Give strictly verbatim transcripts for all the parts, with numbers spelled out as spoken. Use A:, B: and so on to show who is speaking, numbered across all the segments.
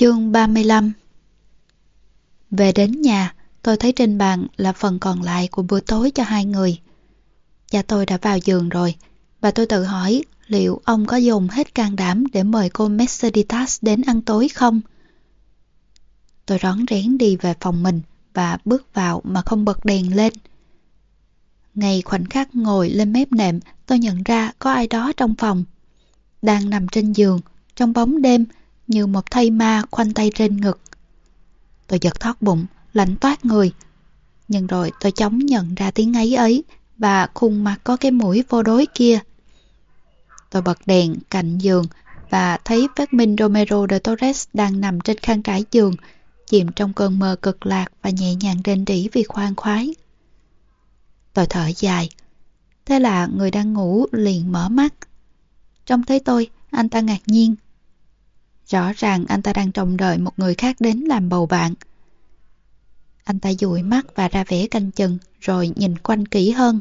A: Chương ba mươi lăm. Về đến nhà, tôi thấy trên bàn là phần còn lại của bữa tối cho hai người. Cha tôi đã vào giường rồi, và tôi tự hỏi liệu ông có dùng hết can đảm để mời cô Mercedes đến ăn tối không? Tôi rón rén đi về phòng mình và bước vào mà không bật đèn lên. Ngay khoảnh khắc ngồi lên mép nệm, tôi nhận ra có ai đó trong phòng. Đang nằm trên giường, trong bóng đêm, như một thây ma khoanh tay trên ngực. Tôi giật thót bụng, lạnh toát người. Nhưng rồi tôi chóng nhận ra tiếng ấy ấy và khuôn mặt có cái mũi vô đối kia. Tôi bật đèn cạnh giường và thấy Fermín Romero de Torres đang nằm trên khăn trải giường, chìm trong cơn mơ cực lạc và nhẹ nhàng rên rỉ vì khoan khoái. Tôi thở dài. Thế là người đang ngủ liền mở mắt. Trông thấy tôi, anh ta ngạc nhiên. Rõ ràng anh ta đang trông đợi một người khác đến làm bầu bạn. Anh ta dụi mắt và ra vẻ canh chừng, rồi nhìn quanh kỹ hơn.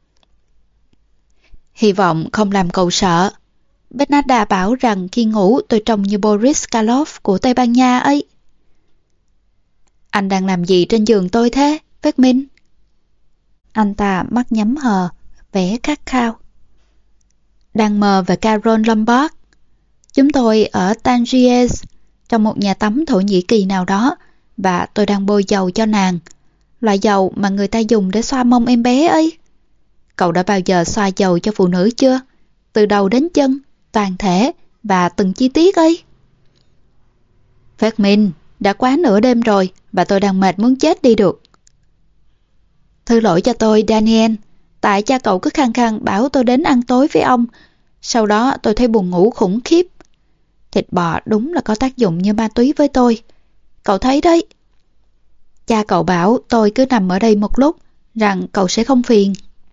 A: Hy vọng không làm cậu sợ. Bernarda bảo rằng khi ngủ tôi trông như Boris Karloff của Tây Ban Nha ấy. Anh đang làm gì trên giường tôi thế, Fermín? Anh ta mắt nhắm hờ, vẻ khát khao. Đang mơ về Caron Lombard. Chúng tôi ở Tangiers, trong một nhà tắm Thổ Nhĩ Kỳ nào đó, và tôi đang bôi dầu cho nàng. Loại dầu mà người ta dùng để xoa mông em bé ấy. Cậu đã bao giờ xoa dầu cho phụ nữ chưa? Từ đầu đến chân, toàn thể và từng chi tiết ấy. Fermín, đã quá nửa đêm rồi và tôi đang mệt muốn chết đi được. Thứ lỗi cho tôi, Daniel. Tại cha cậu cứ khăng khăng bảo tôi đến ăn tối với ông. Sau đó tôi thấy buồn ngủ khủng khiếp. Thịt bò đúng là có tác dụng như ma túy với tôi. Cậu thấy đấy. Cha cậu bảo tôi cứ nằm ở đây một lúc, rằng cậu sẽ không phiền.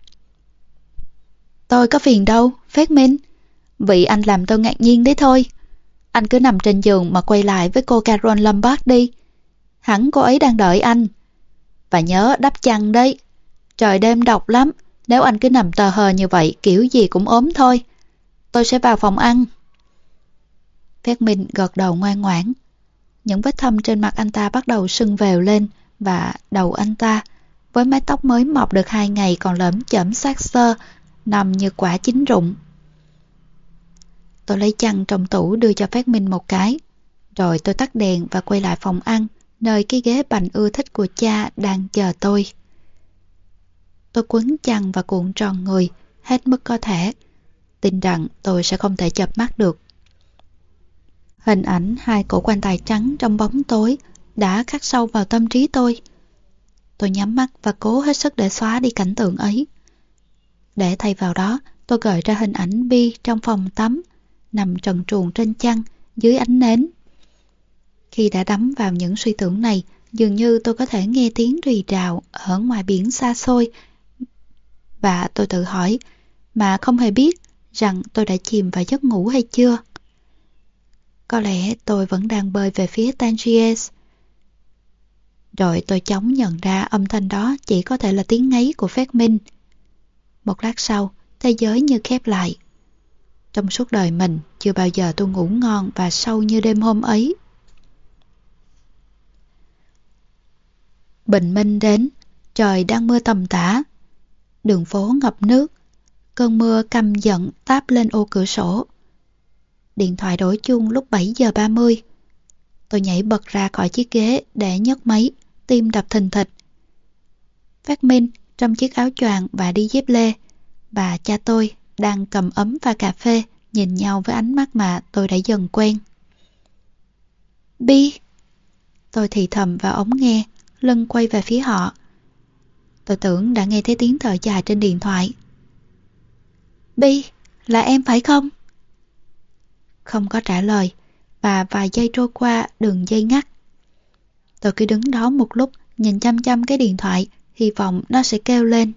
A: Tôi có phiền đâu, Fermín. Vì anh làm tôi ngạc nhiên đấy thôi. Anh cứ nằm trên giường mà quay lại với cô Caron Lombard đi. Hẳn cô ấy đang đợi anh. Và nhớ đắp chăn đấy. Trời đêm độc lắm. Nếu anh cứ nằm tờ hờ như vậy, kiểu gì cũng ốm thôi. Tôi sẽ vào phòng ăn. Fermín gật đầu ngoan ngoãn. Những vết thâm trên mặt anh ta bắt đầu sưng vèo lên, và đầu anh ta, với mái tóc mới mọc được hai ngày còn lởm chởm xác xơ, nằm như quả chín rụng. Tôi lấy chăn trong tủ đưa cho Fermín một cái, rồi tôi tắt đèn và quay lại phòng ăn, nơi cái ghế bành ưa thích của cha đang chờ tôi. Tôi quấn chăn và cuộn tròn người, hết mức có thể, tin rằng tôi sẽ không thể chợp mắt được. Hình ảnh hai cổ quan tài trắng trong bóng tối đã khắc sâu vào tâm trí tôi. Tôi nhắm mắt và cố hết sức để xóa đi cảnh tượng ấy. Để thay vào đó, tôi gợi ra hình ảnh Bi trong phòng tắm, nằm trần truồng trên chăn, dưới ánh nến. Khi đã đắm vào những suy tưởng này, dường như tôi có thể nghe tiếng rì rào ở ngoài biển xa xôi. Và tôi tự hỏi, mà không hề biết rằng tôi đã chìm vào giấc ngủ hay chưa. Có lẽ tôi vẫn đang bơi về phía Tangiers. Rồi tôi chóng nhận ra âm thanh đó chỉ có thể là tiếng ngáy của Fermín. Một lát sau, thế giới như khép lại. Trong suốt đời mình, chưa bao giờ tôi ngủ ngon và sâu như đêm hôm ấy. Bình minh đến, trời đang mưa tầm tã. Đường phố ngập nước, cơn mưa căm giận táp lên ô cửa sổ. Điện thoại đổ chuông lúc bảy giờ ba mươi. Tôi nhảy bật ra khỏi chiếc ghế để nhấc máy, tim đập thình thịch. Fermín trong chiếc áo choàng và đi dép lê, và cha tôi đang cầm ấm pha cà phê, nhìn nhau với ánh mắt mà tôi đã dần quen. Bi! Tôi thì thầm vào ống nghe, lưng quay về phía họ. Tôi tưởng đã nghe thấy tiếng thở dài trên điện thoại. Bi, là em phải không? Không có trả lời, và vài giây trôi qua đường dây ngắt. Tôi cứ đứng đó một lúc, nhìn chăm chăm cái điện thoại, hy vọng nó sẽ kêu lên.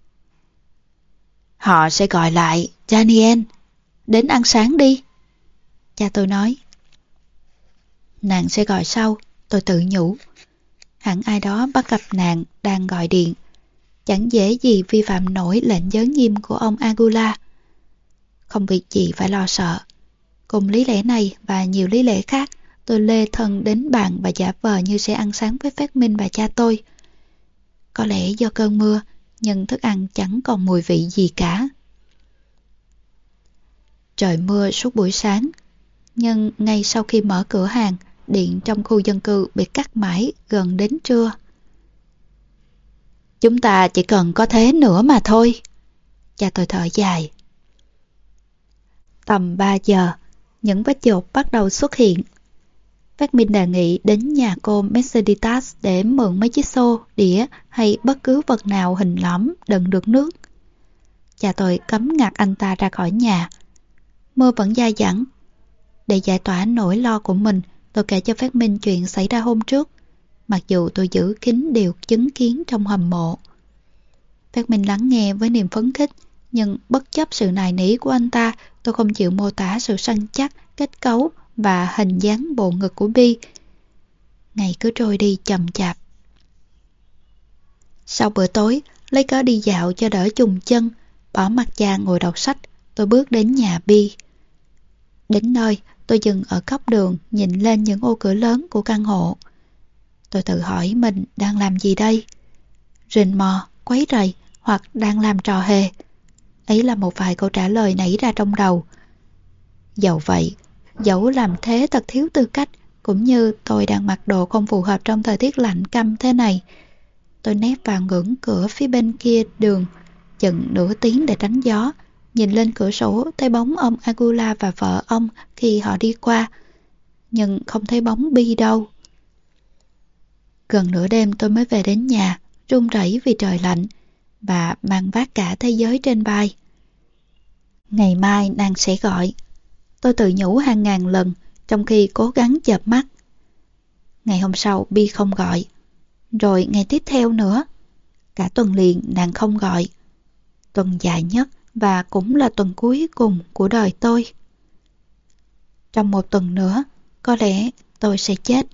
A: Họ sẽ gọi lại, Daniel, đến ăn sáng đi. Cha tôi nói. Nàng sẽ gọi sau, tôi tự nhủ. Hẳn ai đó bắt gặp nàng đang gọi điện. Chẳng dễ gì vi phạm nổi lệnh giới nghiêm của ông Agula. Không việc gì phải lo sợ. Cùng lý lẽ này và nhiều lý lẽ khác, tôi lê thân đến bàn và giả vờ như sẽ ăn sáng với Phát Minh và cha tôi. Có lẽ do cơn mưa, nhưng thức ăn chẳng còn mùi vị gì cả. Trời mưa suốt buổi sáng, nhưng ngay sau khi mở cửa hàng, điện trong khu dân cư bị cắt mãi gần đến trưa. Chúng ta chỉ cần có thế nữa mà thôi. Cha tôi thở dài. Tầm ba giờ, những vết dột bắt đầu xuất hiện. Phát Minh đề nghị đến nhà cô Merceditas để mượn mấy chiếc xô, đĩa hay bất cứ vật nào hình lõm đựng được nước. Cha tôi cấm ngặt anh ta ra khỏi nhà. Mưa vẫn dai dẳng. Để giải tỏa nỗi lo của mình, tôi kể cho Phát Minh chuyện xảy ra hôm trước, mặc dù tôi giữ kín điều chứng kiến trong hầm mộ. Phát Minh lắng nghe với niềm phấn khích, nhưng bất chấp sự nài nỉ của anh ta, tôi không chịu mô tả sự săn chắc, kết cấu và hình dáng bộ ngực của Bi. Ngày cứ trôi đi chậm chạp. Sau bữa tối, lấy cớ đi dạo cho đỡ chùng chân, bỏ mặc cha ngồi đọc sách, tôi bước đến nhà Bi. Đến nơi, tôi dừng ở góc đường, nhìn lên những ô cửa lớn của căn hộ. Tôi tự hỏi mình đang làm gì đây? Rình mò, quấy rầy hoặc đang làm trò hề? Ấy là một vài câu trả lời nảy ra trong đầu. Dẫu vậy, dẫu làm thế thật thiếu tư cách, cũng như tôi đang mặc đồ không phù hợp trong thời tiết lạnh căm thế này, tôi nép vào ngưỡng cửa phía bên kia đường, chừng nửa tiếng để tránh gió. Nhìn lên cửa sổ thấy bóng ông Agula và vợ ông khi họ đi qua, nhưng không thấy bóng Bi đâu. Gần nửa đêm tôi mới về đến nhà, run rẩy vì trời lạnh, và mang vác cả thế giới trên vai. Ngày mai nàng sẽ gọi. Tôi tự nhủ hàng ngàn lần, trong khi cố gắng chợp mắt. Ngày hôm sau Bi không gọi. Rồi ngày tiếp theo nữa. Cả tuần liền nàng không gọi. Tuần dài nhất và cũng là tuần cuối cùng của đời tôi. Trong một tuần nữa, có lẽ tôi sẽ chết.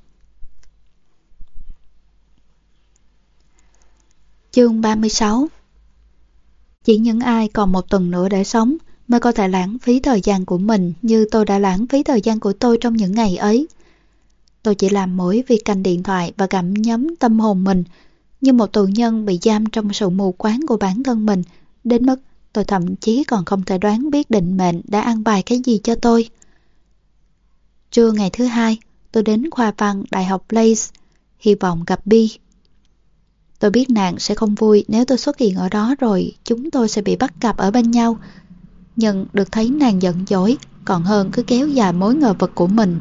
A: Chương ba mươi sáu. Chỉ những ai còn một tuần nữa để sống mới có thể lãng phí thời gian của mình như tôi đã lãng phí thời gian của tôi trong những ngày ấy. Tôi chỉ làm mỗi việc canh điện thoại và gặm nhấm tâm hồn mình, như một tù nhân bị giam trong sự mù quáng của bản thân mình, đến mức tôi thậm chí còn không thể đoán biết định mệnh đã an bài cái gì cho tôi. Trưa ngày thứ hai, tôi đến khoa văn Đại học Blaise, hy vọng gặp Bi. Tôi biết nàng sẽ không vui nếu tôi xuất hiện ở đó rồi chúng tôi sẽ bị bắt gặp ở bên nhau. Nhưng được thấy nàng giận dỗi còn hơn cứ kéo dài mối ngờ vực của mình.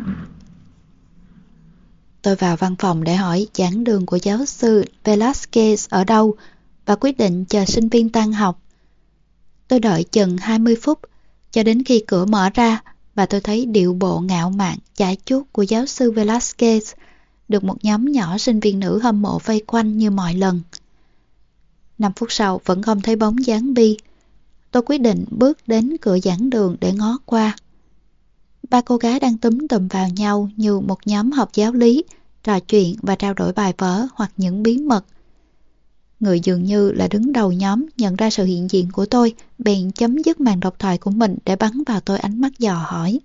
A: Tôi vào văn phòng để hỏi giảng đường của giáo sư Velasquez ở đâu và quyết định chờ sinh viên tan học. Tôi đợi chừng hai mươi phút cho đến khi cửa mở ra và tôi thấy điệu bộ ngạo mạn, chải chuốt của giáo sư Velasquez được một nhóm nhỏ sinh viên nữ hâm mộ vây quanh như mọi lần. Năm phút sau vẫn không thấy bóng dáng Bi. Tôi quyết định bước đến cửa giảng đường để ngó qua. Ba cô gái đang túm tụm vào nhau như một nhóm học giáo lý, trò chuyện và trao đổi bài vở hoặc những bí mật. Người dường như là đứng đầu nhóm nhận ra sự hiện diện của tôi, bèn chấm dứt màn độc thoại của mình để bắn vào tôi ánh mắt dò hỏi.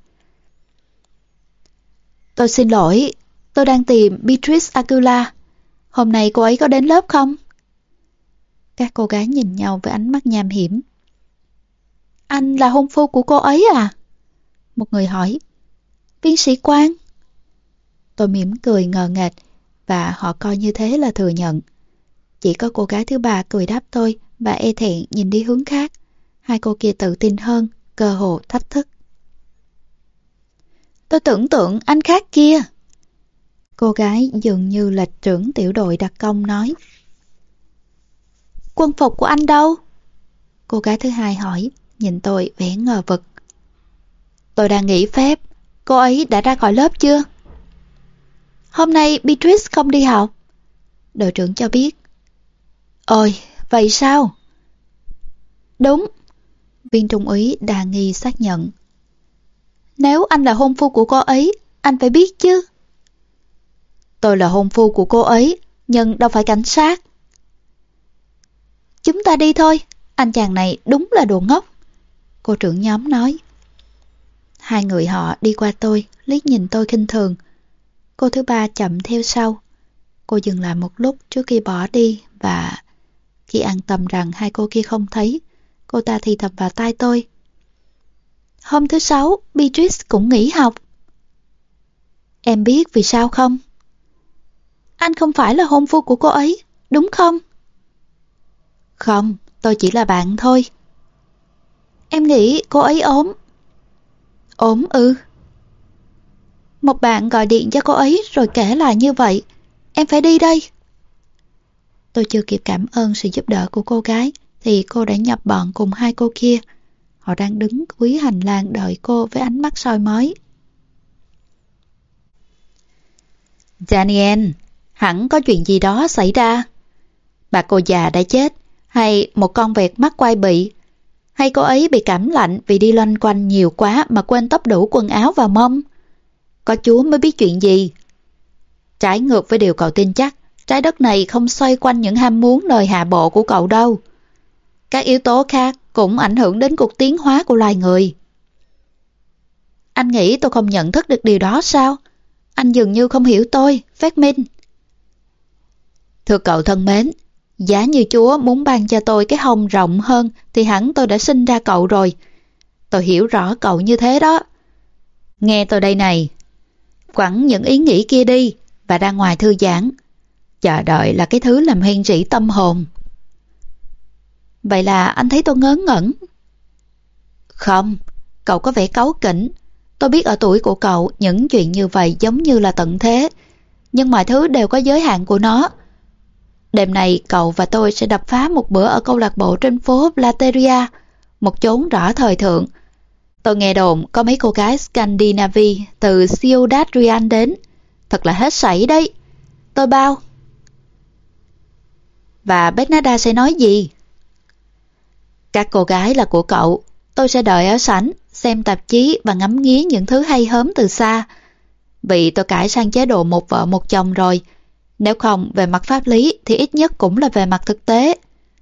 A: Tôi xin lỗi, tôi đang tìm Beatrice Agula. Hôm nay cô ấy có đến lớp không? Các cô gái nhìn nhau với ánh mắt nham hiểm. Anh là hôn phu của cô ấy à? Một người hỏi. Tiến sĩ Quang? Tôi mỉm cười ngờ nghệch và họ coi như thế là thừa nhận. Chỉ có cô gái thứ ba cười đáp tôi và e thẹn nhìn đi hướng khác. Hai cô kia tự tin hơn, cơ hồ thách thức. Tôi tưởng tượng anh khác kia. Cô gái dường như là trưởng tiểu đội đặc công nói. Quân phục của anh đâu? Cô gái thứ hai hỏi, nhìn tôi vẻ ngờ vực. Tôi đang nghỉ phép, cô ấy đã ra khỏi lớp chưa? Hôm nay Beatrice không đi học. Đội trưởng cho biết. Ôi, vậy sao? Đúng, viên trung úy đà nghi xác nhận. Nếu anh là hôn phu của cô ấy, anh phải biết chứ. Tôi là hôn phu của cô ấy, nhưng đâu phải cảnh sát. Chúng ta đi thôi, anh chàng này đúng là đồ ngốc. Cô trưởng nhóm nói. Hai người họ đi qua tôi, liếc nhìn tôi khinh thường. Cô thứ ba chậm theo sau. Cô dừng lại một lúc trước khi bỏ đi và khi an tâm rằng hai cô kia không thấy, cô ta thì thầm vào tai tôi. Hôm thứ sáu, Beatrice cũng nghỉ học. Em biết vì sao không? Anh không phải là hôn phu của cô ấy, đúng không? Không, tôi chỉ là bạn thôi. Em nghĩ cô ấy ốm. Ốm ư? Một bạn gọi điện cho cô ấy rồi kể lại như vậy. Em phải đi đây. Tôi chưa kịp cảm ơn sự giúp đỡ của cô gái thì cô đã nhập bọn cùng hai cô kia. Họ đang đứng cuối hành lang đợi cô với ánh mắt soi mói. Daniel, hẳn có chuyện gì đó xảy ra. Bà cô già đã chết, hay một con vẹt mắt quai bị, hay cô ấy bị cảm lạnh vì đi loanh quanh nhiều quá mà quên tóc đủ quần áo và mông. Có Chúa mới biết chuyện gì. Trái ngược với điều cậu tin chắc, trái đất này không xoay quanh những ham muốn đời hạ bộ của cậu đâu. Các yếu tố khác cũng ảnh hưởng đến cuộc tiến hóa của loài người. Anh nghĩ tôi không nhận thức được điều đó sao? Anh dường như không hiểu tôi, Phát Minh. Thưa cậu thân mến, giá như Chúa muốn ban cho tôi cái hông rộng hơn thì hẳn tôi đã sinh ra cậu rồi. Tôi hiểu rõ cậu như thế đó. Nghe tôi đây này. Quẳng những ý nghĩ kia đi và ra ngoài thư giãn. Chờ đợi là cái thứ làm hiên rỉ tâm hồn. Vậy là anh thấy tôi ngớ ngẩn. Không, cậu có vẻ cáu kỉnh. Tôi biết ở tuổi của cậu những chuyện như vậy giống như là tận thế. Nhưng mọi thứ đều có giới hạn của nó. Đêm nay cậu và tôi sẽ đập phá một bữa ở câu lạc bộ trên phố Plateria, một chốn rõ thời thượng. Tôi nghe đồn có mấy cô gái Scandinavia từ Ciudad Real đến. Thật là hết sảy đấy. Tôi bao. Và Bernarda sẽ nói gì? Các cô gái là của cậu. Tôi sẽ đợi ở sảnh, xem tạp chí và ngắm nghía những thứ hay hớm từ xa. Vì tôi cải sang chế độ một vợ một chồng rồi. Nếu không về mặt pháp lý thì ít nhất cũng là về mặt thực tế.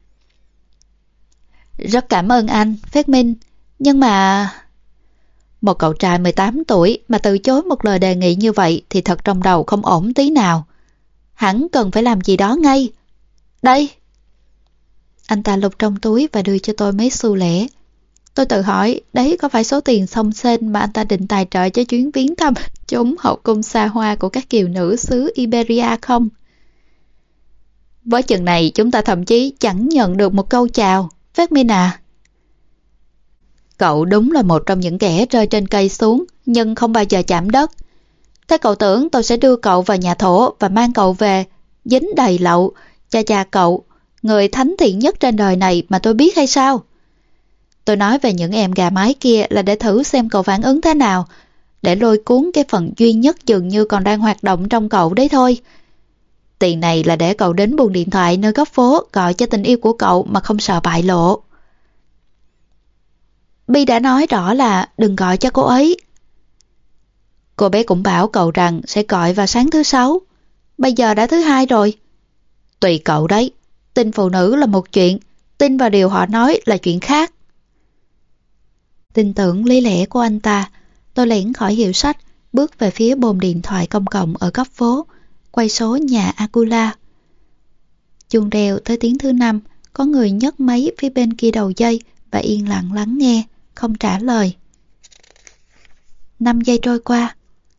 A: Rất cảm ơn anh, Phát Minh. Nhưng mà... Một cậu trai mười tám tuổi mà từ chối một lời đề nghị như vậy thì thật trong đầu không ổn tí nào. Hẳn cần phải làm gì đó ngay. Đây. Anh ta lục trong túi và đưa cho tôi mấy xu lẻ. Tôi tự hỏi đấy có phải số tiền xông xênh mà anh ta định tài trợ cho chuyến viếng thăm chốn hậu cung xa hoa của các kiều nữ xứ Iberia không? Với chừng này chúng ta thậm chí chẳng nhận được một câu chào. Phát Minh à? Cậu đúng là một trong những kẻ rơi trên cây xuống nhưng không bao giờ chạm đất. Thế cậu tưởng tôi sẽ đưa cậu vào nhà thổ và mang cậu về, dính đầy lậu, cha cha cậu, người thánh thiện nhất trên đời này mà tôi biết hay sao? Tôi nói về những em gà mái kia là để thử xem cậu phản ứng thế nào, để lôi cuốn cái phần duy nhất dường như còn đang hoạt động trong cậu đấy thôi. Tiền này là để cậu đến buồng điện thoại nơi góc phố gọi cho tình yêu của cậu mà không sợ bại lộ. Bi đã nói rõ là đừng gọi cho cô ấy. Cô bé cũng bảo cậu rằng sẽ gọi vào sáng thứ sáu. Bây giờ đã thứ hai rồi. Tùy cậu đấy. Tin phụ nữ là một chuyện, tin vào điều họ nói là chuyện khác. Tin tưởng lý lẽ của anh ta, tôi lẻn khỏi hiệu sách, bước về phía bồn điện thoại công cộng ở góc phố, quay số nhà Acula. Chuông reo tới tiếng thứ năm, có người nhấc máy phía bên kia đầu dây và yên lặng lắng nghe, không trả lời. Năm giây trôi qua.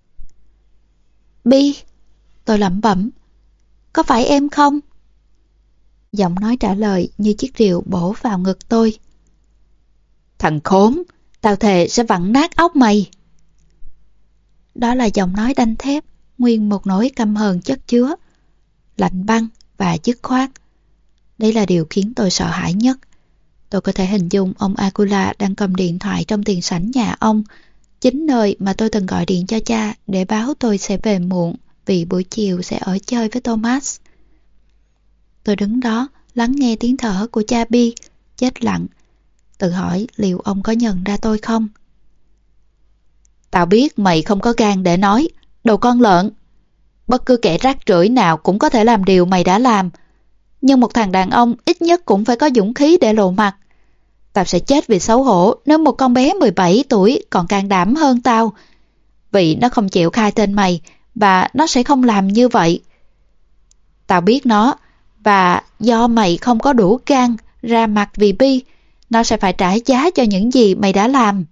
A: Bi, tôi lẩm bẩm, có phải em không? Giọng nói trả lời như chiếc rìu bổ vào ngực tôi. Thằng khốn, tao thề sẽ vặn nát óc mày. Đó là giọng nói đanh thép, nguyên một nỗi căm hờn chất chứa, lạnh băng và dứt khoát. Đây là điều khiến tôi sợ hãi nhất. Tôi có thể hình dung ông Acula đang cầm điện thoại trong tiền sảnh nhà ông, chính nơi mà tôi từng gọi điện cho cha để báo tôi sẽ về muộn vì buổi chiều sẽ ở chơi với Thomas. Tôi đứng đó, lắng nghe tiếng thở của cha Bi, chết lặng, tự hỏi liệu ông có nhận ra tôi không? Tao biết mày không có gan để nói, đồ con lợn. Bất cứ kẻ rác rưởi nào cũng có thể làm điều mày đã làm. Nhưng một thằng đàn ông ít nhất cũng phải có dũng khí để lộ mặt. Tao sẽ chết vì xấu hổ nếu một con bé mười bảy tuổi còn can đảm hơn tao. Vì nó không chịu khai tên mày và nó sẽ không làm như vậy. Tao biết nó, và do mày không có đủ gan ra mặt vì Bi, nó sẽ phải trả giá cho những gì mày đã làm.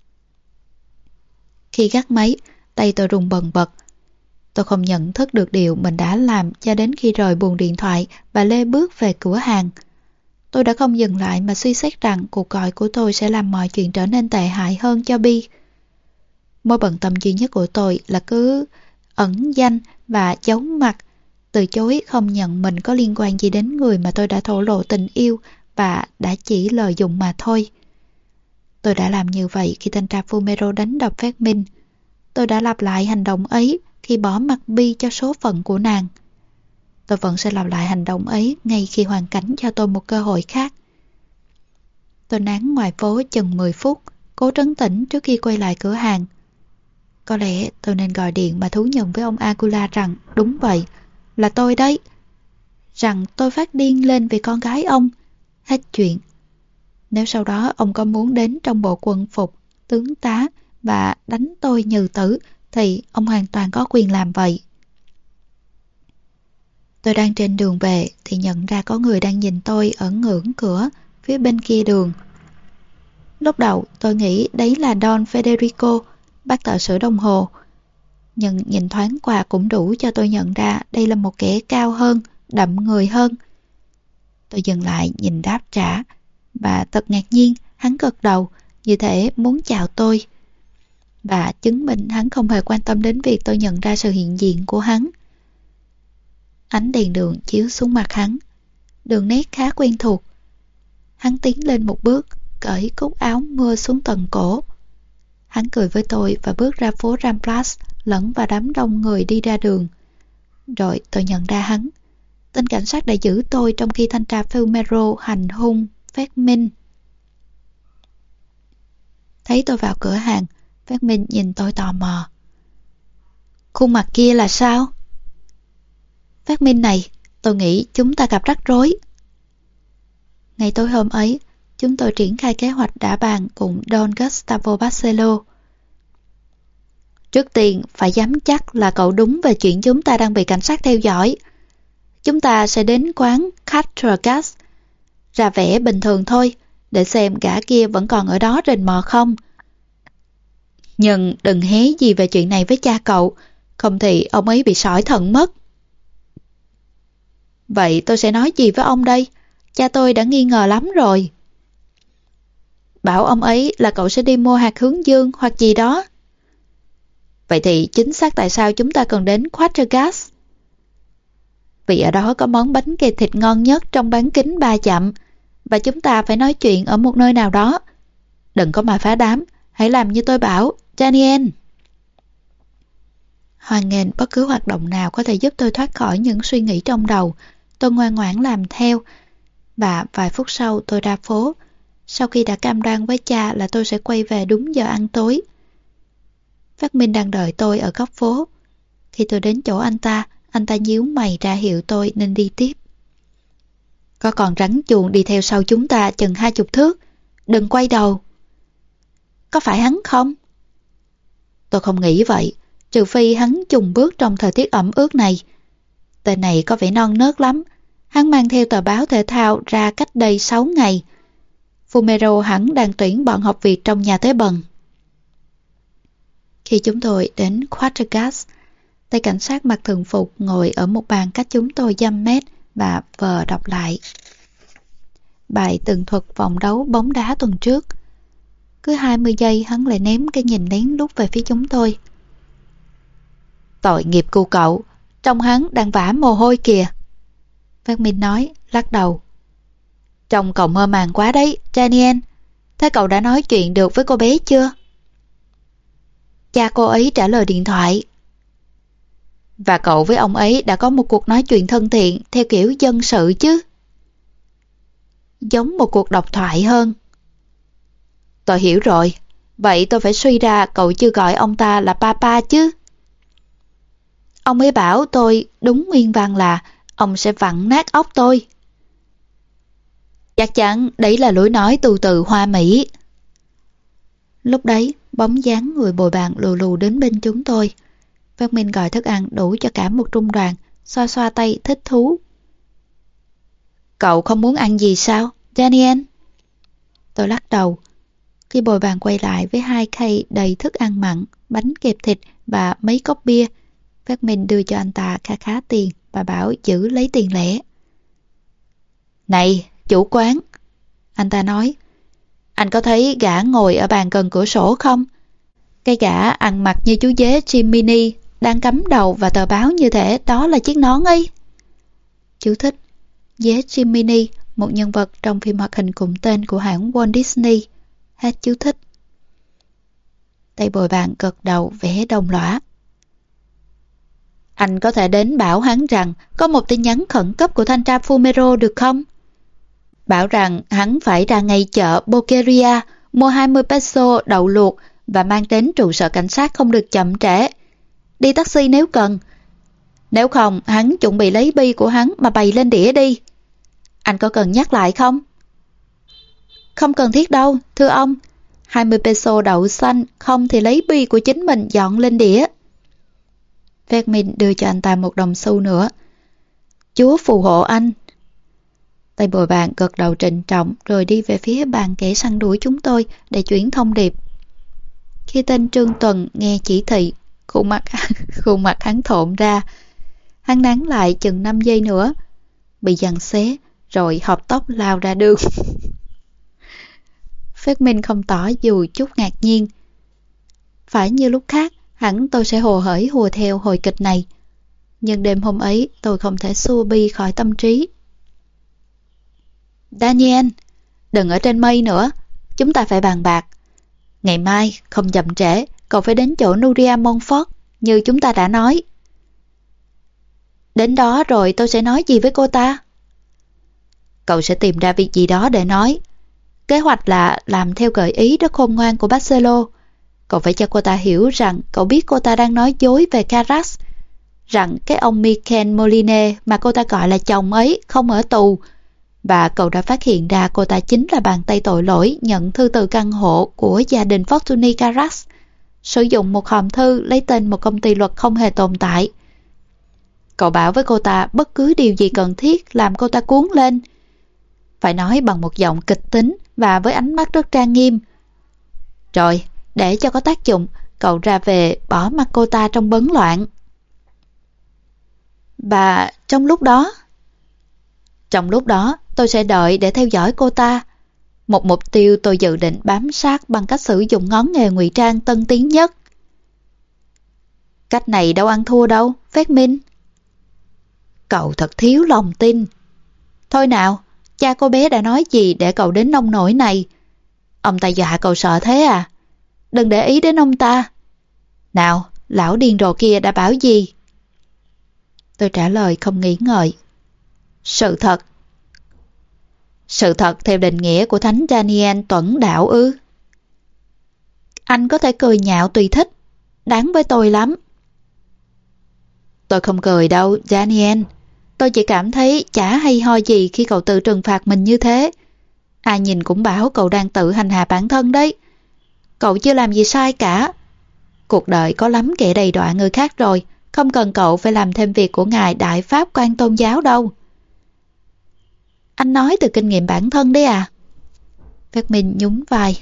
A: Khi gác máy, tay tôi run bần bật. Tôi không nhận thức được điều mình đã làm cho đến khi rời buồng điện thoại và lê bước về cửa hàng. Tôi đã không dừng lại mà suy xét rằng cuộc gọi của tôi sẽ làm mọi chuyện trở nên tệ hại hơn cho Bi. Mối bận tâm duy nhất của tôi là cứ ẩn danh và giấu mặt, từ chối không nhận mình có liên quan gì đến người mà tôi đã thổ lộ tình yêu và đã chỉ lợi dụng mà thôi. Tôi đã làm như vậy khi thanh tra Fumero đánh đập Phát Minh. Tôi đã lặp lại hành động ấy khi bỏ mặc Bi cho số phận của nàng. Tôi vẫn sẽ lặp lại hành động ấy ngay khi hoàn cảnh cho tôi một cơ hội khác. Tôi nán ngoài phố chừng mười phút, cố trấn tĩnh trước khi quay lại cửa hàng. Có lẽ tôi nên gọi điện mà thú nhận với ông Agula rằng đúng vậy, là tôi đấy. Rằng tôi phát điên lên vì con gái ông. Hết chuyện. Nếu sau đó ông có muốn đến trong bộ quân phục, tướng tá và đánh tôi như tử, thì ông hoàn toàn có quyền làm vậy. Tôi đang trên đường về thì nhận ra có người đang nhìn tôi ở ngưỡng cửa phía bên kia đường. Lúc đầu tôi nghĩ đấy là Don Federico, bác thợ sửa đồng hồ. Nhưng nhìn thoáng qua cũng đủ cho tôi nhận ra đây là một kẻ cao hơn, đậm người hơn. Tôi dừng lại nhìn đáp trả, và thật ngạc nhiên hắn gật đầu như thể muốn chào tôi. Và chứng minh hắn không hề quan tâm đến việc tôi nhận ra sự hiện diện của hắn. Ánh đèn đường chiếu xuống mặt hắn, đường nét khá quen thuộc. Hắn tiến lên một bước, cởi cúc áo mưa xuống tận cổ. Hắn cười với tôi và bước ra phố Ramblas, lẫn vào đám đông người đi ra đường. Rồi tôi nhận ra hắn. Tên cảnh sát đã giữ tôi trong khi thanh tra Fumero hành hung Phát Minh. Thấy tôi vào cửa hàng, Phát Minh nhìn tôi tò mò. Khuôn mặt kia là sao? Phát Minh này, tôi nghĩ chúng ta gặp rắc rối. Ngày tối hôm ấy, chúng tôi triển khai kế hoạch đã bàn cùng Don Gustavo Barcelo. Trước tiên, phải dám chắc là cậu đúng về chuyện chúng ta đang bị cảnh sát theo dõi. Chúng ta sẽ đến quán Catragas, ra vẻ bình thường thôi, để xem gã kia vẫn còn ở đó rình mò không. Nhưng đừng hé gì về chuyện này với cha cậu, không thì ông ấy bị sỏi thận mất. Vậy tôi sẽ nói gì với ông đây? Cha tôi đã nghi ngờ lắm rồi. Bảo ông ấy là cậu sẽ đi mua hạt hướng dương hoặc gì đó. Vậy thì chính xác tại sao chúng ta cần đến Quatregas? Vì ở đó có món bánh kẹp thịt ngon nhất trong bán kính ba dặm, và chúng ta phải nói chuyện ở một nơi nào đó. Đừng có mà phá đám, hãy làm như tôi bảo, Daniel. Hoan nghênh bất cứ hoạt động nào có thể giúp tôi thoát khỏi những suy nghĩ trong đầu. Tôi ngoan ngoãn làm theo, và vài phút sau tôi ra phố, sau khi đã cam đoan với cha là tôi sẽ quay về đúng giờ ăn tối. Phát Minh đang đợi tôi ở góc phố. Khi tôi đến chỗ anh ta, anh ta nhíu mày ra hiệu tôi nên đi tiếp. Có con rắn chuồng đi theo sau chúng ta chừng hai chục thước. Đừng quay đầu. Có phải hắn không? Tôi không nghĩ vậy, trừ phi hắn chùng bước trong thời tiết ẩm ướt này. Tên này có vẻ non nớt lắm. Hắn mang theo tờ báo thể thao ra cách đây sáu ngày. Fumero hẳn đang tuyển bọn học việc trong nhà tế bần. Khi chúng tôi đến Quatregas, tay cảnh sát mặc thường phục ngồi ở một bàn cách chúng tôi dăm mét và vờ đọc lại bài tường thuật vòng đấu bóng đá tuần trước. Cứ hai mươi giây hắn lại ném cái nhìn lén lút về phía chúng tôi. Tội nghiệp cu cậu, trông hắn đang vã mồ hôi kìa. Phát Minh nói, lắc đầu. Trông cậu mơ màng quá đấy, Daniel. Thế cậu đã nói chuyện được với cô bé chưa? Cha cô ấy trả lời điện thoại. Và cậu với ông ấy đã có một cuộc nói chuyện thân thiện theo kiểu dân sự chứ? Giống một cuộc độc thoại hơn. Tôi hiểu rồi. Vậy tôi phải suy ra cậu chưa gọi ông ta là Papa chứ? Ông ấy bảo tôi đúng nguyên văn là ông sẽ vặn nát óc tôi. Chắc chắn đấy là lối nói từ từ hoa mỹ. Lúc đấy, bóng dáng người bồi bàn lù lù đến bên chúng tôi. Phát Minh gọi thức ăn đủ cho cả một trung đoàn, xoa xoa tay thích thú. Cậu không muốn ăn gì sao, Daniel? Tôi lắc đầu. Khi bồi bàn quay lại với hai khay đầy thức ăn mặn, bánh kẹp thịt và mấy cốc bia, Phát Minh đưa cho anh ta khá khá tiền và bảo giữ lấy tiền lẻ. Này, chủ quán, anh ta nói, anh có thấy gã ngồi ở bàn gần cửa sổ không? Cái gã ăn mặc như chú dế Jiminy đang cắm đầu và tờ báo như thể đó là chiếc nón ấy. Chú thích: dế Jiminy, một nhân vật trong phim hoạt hình cùng tên của hãng Walt Disney. Hết chú thích. Tay bồi bàn gật đầu vẻ đồng lõa. Anh có thể đến bảo hắn rằng có một tin nhắn khẩn cấp của thanh tra Fumero được không? Bảo rằng hắn phải ra ngay chợ Boqueria mua hai mươi peso đậu luộc và mang đến trụ sở cảnh sát không được chậm trễ. Đi taxi nếu cần. Nếu không, hắn chuẩn bị lấy bi của hắn mà bày lên đĩa đi. Anh có cần nhắc lại không? Không cần thiết đâu, thưa ông. hai mươi peso đậu xanh, không thì lấy bi của chính mình dọn lên đĩa. Phát Minh đưa cho anh ta một đồng xu nữa. Chúa phù hộ anh. Tay bồi bàn gật đầu trịnh trọng rồi đi về phía bàn kẻ săn đuổi chúng tôi để chuyển thông điệp. Khi tên Trương Tuần nghe chỉ thị, khuôn mặt, khuôn mặt hắn thộn ra. Hắn nán lại chừng năm giây nữa, bị giằng xé, rồi hộc tốc lao ra đường. Phát Minh không tỏ dù chút ngạc nhiên. Phải như lúc khác, hẳn tôi sẽ hồ hởi hùa theo hồi kịch này. Nhưng đêm hôm ấy tôi không thể xua bi khỏi tâm trí. Daniel, đừng ở trên mây nữa, chúng ta phải bàn bạc. Ngày mai, không chậm trễ, cậu phải đến chỗ Nuria Montfort, như chúng ta đã nói. Đến đó rồi tôi sẽ nói gì với cô ta? Cậu sẽ tìm ra việc gì đó để nói. Kế hoạch là làm theo gợi ý rất khôn ngoan của Barcelo. Cậu phải cho cô ta hiểu rằng cậu biết cô ta đang nói dối về Carras, rằng cái ông Michel Moline mà cô ta gọi là chồng ấy không ở tù, và cậu đã phát hiện ra cô ta chính là bàn tay tội lỗi nhận thư từ căn hộ của gia đình Fortuny Carras, sử dụng một hòm thư lấy tên một công ty luật không hề tồn tại. Cậu bảo với cô ta bất cứ điều gì cần thiết làm cô ta cuốn lên. Phải nói bằng một giọng kịch tính và với ánh mắt rất trang nghiêm. Rồi, để cho có tác dụng, cậu ra về bỏ mặc cô ta trong bấn loạn. Và trong lúc đó... Trong lúc đó, tôi sẽ đợi để theo dõi cô ta. Một mục tiêu tôi dự định bám sát bằng cách sử dụng ngón nghề ngụy trang tân tiến nhất. Cách này đâu ăn thua đâu, Phát Minh. Cậu thật thiếu lòng tin. Thôi nào, cha cô bé đã nói gì để cậu đến nông nổi này? Ông ta dọa cậu sợ thế à? Đừng để ý đến ông ta. Nào, lão điên rồ kia đã bảo gì? Tôi trả lời không nghĩ ngợi. Sự thật. Sự thật theo định nghĩa của Thánh Daniel Tuẩn Đạo ư? Anh có thể cười nhạo tùy thích. Đáng với tôi lắm. Tôi không cười đâu, Daniel. Tôi chỉ cảm thấy chả hay ho gì khi cậu tự trừng phạt mình như thế. Ai nhìn cũng bảo cậu đang tự hành hạ bản thân đấy. Cậu chưa làm gì sai cả. Cuộc đời có lắm kẻ đầy đọa người khác rồi. Không cần cậu phải làm thêm việc của Ngài Đại Pháp Quan Tôn Giáo đâu. Anh nói từ kinh nghiệm bản thân đấy à? Phát Minh nhún vai.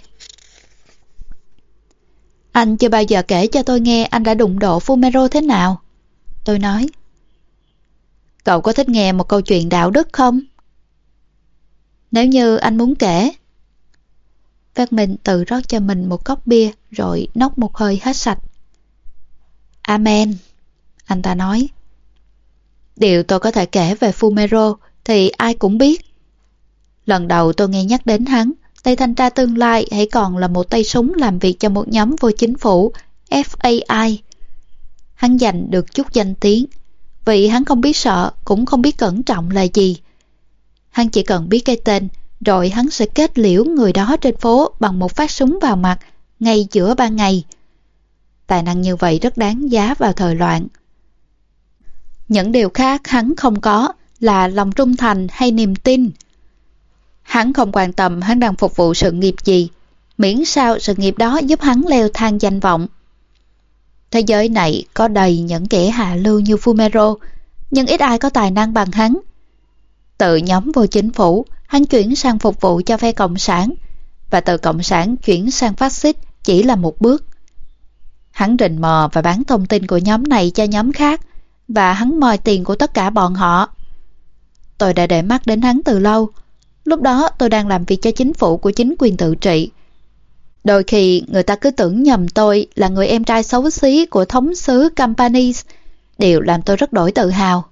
A: Anh chưa bao giờ kể cho tôi nghe anh đã đụng độ Fumero thế nào. Tôi nói. Cậu có thích nghe một câu chuyện đạo đức không? Nếu như anh muốn kể. Phát Minh tự rót cho mình một cốc bia rồi nốc một hơi hết sạch. Amen, anh ta nói. Điều tôi có thể kể về Fumero thì ai cũng biết. Lần đầu tôi nghe nhắc đến hắn, tay thanh tra tương lai hãy còn là một tay súng làm việc cho một nhóm vô chính phủ F A I. Hắn giành được chút danh tiếng, vì hắn không biết sợ cũng không biết cẩn trọng là gì. Hắn chỉ cần biết cái tên, rồi hắn sẽ kết liễu người đó trên phố bằng một phát súng vào mặt, ngay giữa ban ngày. Tài năng như vậy rất đáng giá vào thời loạn. Những điều khác hắn không có là lòng trung thành hay niềm tin. Hắn không quan tâm hắn đang phục vụ sự nghiệp gì, miễn sao sự nghiệp đó giúp hắn leo thang danh vọng. Thế giới này có đầy những kẻ hạ lưu như Fumero, nhưng ít ai có tài năng bằng hắn. Từ nhóm vô chính phủ, hắn chuyển sang phục vụ cho phe Cộng sản, và từ Cộng sản chuyển sang phát xít chỉ là một bước. Hắn rình mò và bán thông tin của nhóm này cho nhóm khác, và hắn moi tiền của tất cả bọn họ. Tôi đã để mắt đến hắn từ lâu. Lúc đó tôi đang làm việc cho chính phủ của chính quyền tự trị. Đôi khi người ta cứ tưởng nhầm tôi là người em trai xấu xí của thống sứ Campanese, điều làm tôi rất đổi tự hào.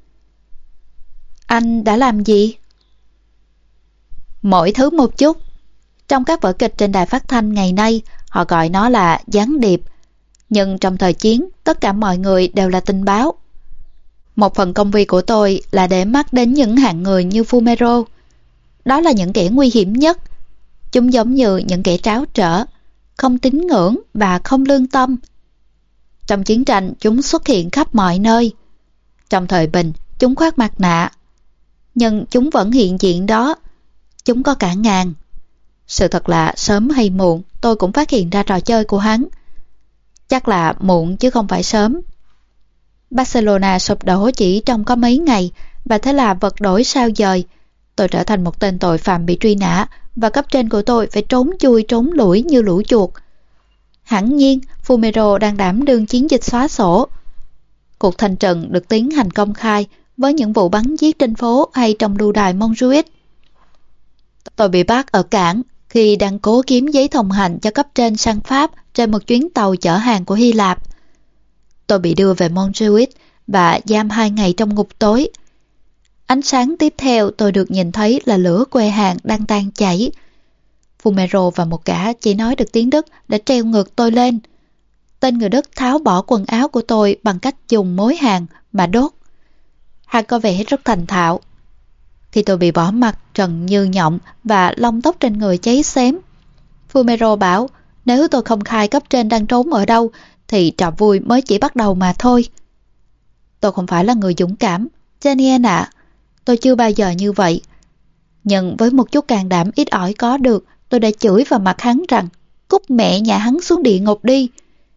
A: Anh đã làm gì? Mỗi thứ một chút. Trong các vở kịch trên đài phát thanh ngày nay, họ gọi nó là gián điệp. Nhưng trong thời chiến, tất cả mọi người đều là tình báo. Một phần công việc của tôi là để mắt đến những hạng người như Fumero. Đó là những kẻ nguy hiểm nhất. Chúng giống như những kẻ tráo trở, không tín ngưỡng và không lương tâm. Trong chiến tranh, chúng xuất hiện khắp mọi nơi. Trong thời bình, chúng khoác mặt nạ. Nhưng chúng vẫn hiện diện đó. Chúng có cả ngàn. Sự thật là sớm hay muộn, tôi cũng phát hiện ra trò chơi của hắn. Chắc là muộn chứ không phải sớm. Barcelona sụp đổ chỉ trong có mấy ngày, và thế là vật đổi sao dời. Tôi trở thành một tên tội phạm bị truy nã, và cấp trên của tôi phải trốn chui trốn lủi như lũ chuột. Hẳn nhiên, Fumero đang đảm đương chiến dịch xóa sổ. Cuộc thanh trừng được tiến hành công khai với những vụ bắn giết trên phố hay trong lưu đài Montjuic. Tôi bị bắt ở cảng khi đang cố kiếm giấy thông hành cho cấp trên sang Pháp trên một chuyến tàu chở hàng của Hy Lạp. Tôi bị đưa về Montjuic và giam hai ngày trong ngục tối. Ánh sáng tiếp theo tôi được nhìn thấy là lửa quê hàng đang tan chảy. Fumero và một gã chỉ nói được tiếng Đức đã treo ngược tôi lên. Tên người Đức tháo bỏ quần áo của tôi bằng cách dùng mối hàng mà đốt. Hắn có vẻ rất thành thạo. Khi tôi bị bỏ mặc trần như nhộng và lông tóc trên người cháy xém, Fumero bảo nếu tôi không khai cấp trên đang trốn ở đâu thì trò vui mới chỉ bắt đầu mà thôi. Tôi không phải là người dũng cảm, Daniel ạ. Tôi chưa bao giờ như vậy. Nhưng với một chút can đảm ít ỏi có được, tôi đã chửi vào mặt hắn rằng cút mẹ nhà hắn xuống địa ngục đi.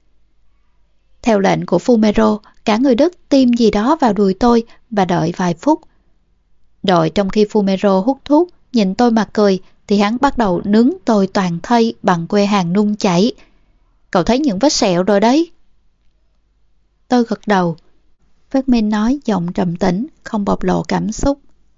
A: Theo lệnh của Fumero, cả người Đức tiêm gì đó vào đùi tôi và đợi vài phút. Đợi trong khi Fumero hút thuốc, nhìn tôi mà cười, thì hắn bắt đầu nướng tôi toàn thây bằng que hàng nung chảy. Cậu thấy những vết sẹo rồi đấy. Tôi gật đầu. Phát Minh nói giọng trầm tĩnh, không bộc lộ cảm xúc.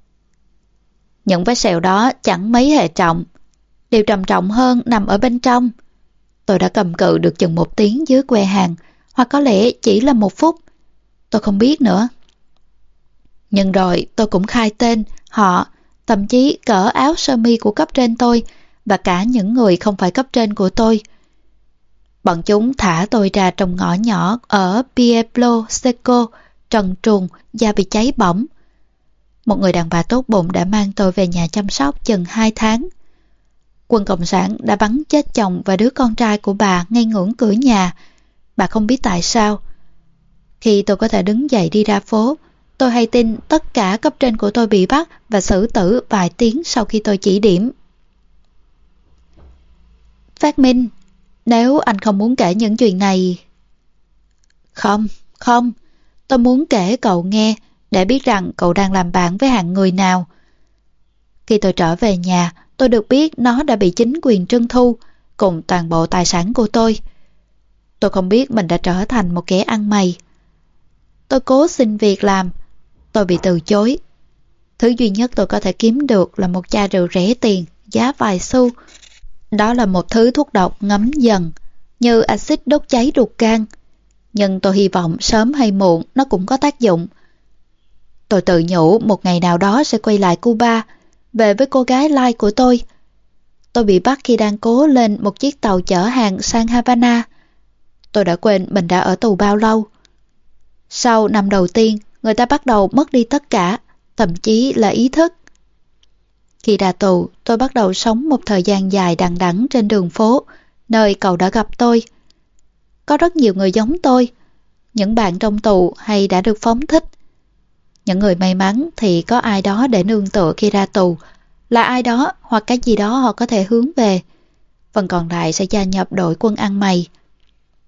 A: Những vết sẹo đó chẳng mấy hề trọng. Điều trầm trọng hơn nằm ở bên trong. Tôi đã cầm cự được chừng một tiếng dưới que hàng, hoặc có lẽ chỉ là một phút. Tôi không biết nữa. Nhưng rồi tôi cũng khai tên, họ, thậm chí cỡ áo sơ mi của cấp trên tôi và cả những người không phải cấp trên của tôi. Bọn chúng thả tôi ra trong ngõ nhỏ ở Pueblo Seco, trần truồng, da bị cháy bỏng. Một người đàn bà tốt bụng đã mang tôi về nhà chăm sóc chừng hai tháng. Quân Cộng sản đã bắn chết chồng và đứa con trai của bà ngay ngưỡng cửa nhà. Bà không biết tại sao. Khi tôi có thể đứng dậy đi ra phố, tôi hay tin tất cả cấp trên của tôi bị bắt và xử tử vài tiếng sau khi tôi chỉ điểm. Phát Minh, nếu anh không muốn kể những chuyện này... Không, không, tôi muốn kể cậu nghe để biết rằng cậu đang làm bạn với hạng người nào. Khi tôi trở về nhà, tôi được biết nó đã bị chính quyền trưng thu cùng toàn bộ tài sản của tôi. Tôi không biết mình đã trở thành một kẻ ăn mày. Tôi cố xin việc làm. Tôi bị từ chối. Thứ duy nhất tôi có thể kiếm được là một chai rượu rẻ tiền, giá vài xu. Đó là một thứ thuốc độc ngấm dần, như axit đốt cháy ruột gan. Nhưng tôi hy vọng sớm hay muộn nó cũng có tác dụng. Tôi tự nhủ một ngày nào đó sẽ quay lại Cuba, về với cô gái Lai của tôi. Tôi bị bắt khi đang cố lên một chiếc tàu chở hàng sang Havana. Tôi đã quên mình đã ở tù bao lâu. Sau năm đầu tiên, người ta bắt đầu mất đi tất cả, thậm chí là ý thức. Khi ra tù, tôi bắt đầu sống một thời gian dài đằng đẵng trên đường phố, nơi cậu đã gặp tôi. Có rất nhiều người giống tôi, những bạn trong tù hay đã được phóng thích. Những người may mắn thì có ai đó để nương tựa khi ra tù, là ai đó hoặc cái gì đó họ có thể hướng về. Phần còn lại sẽ gia nhập đội quân ăn mày.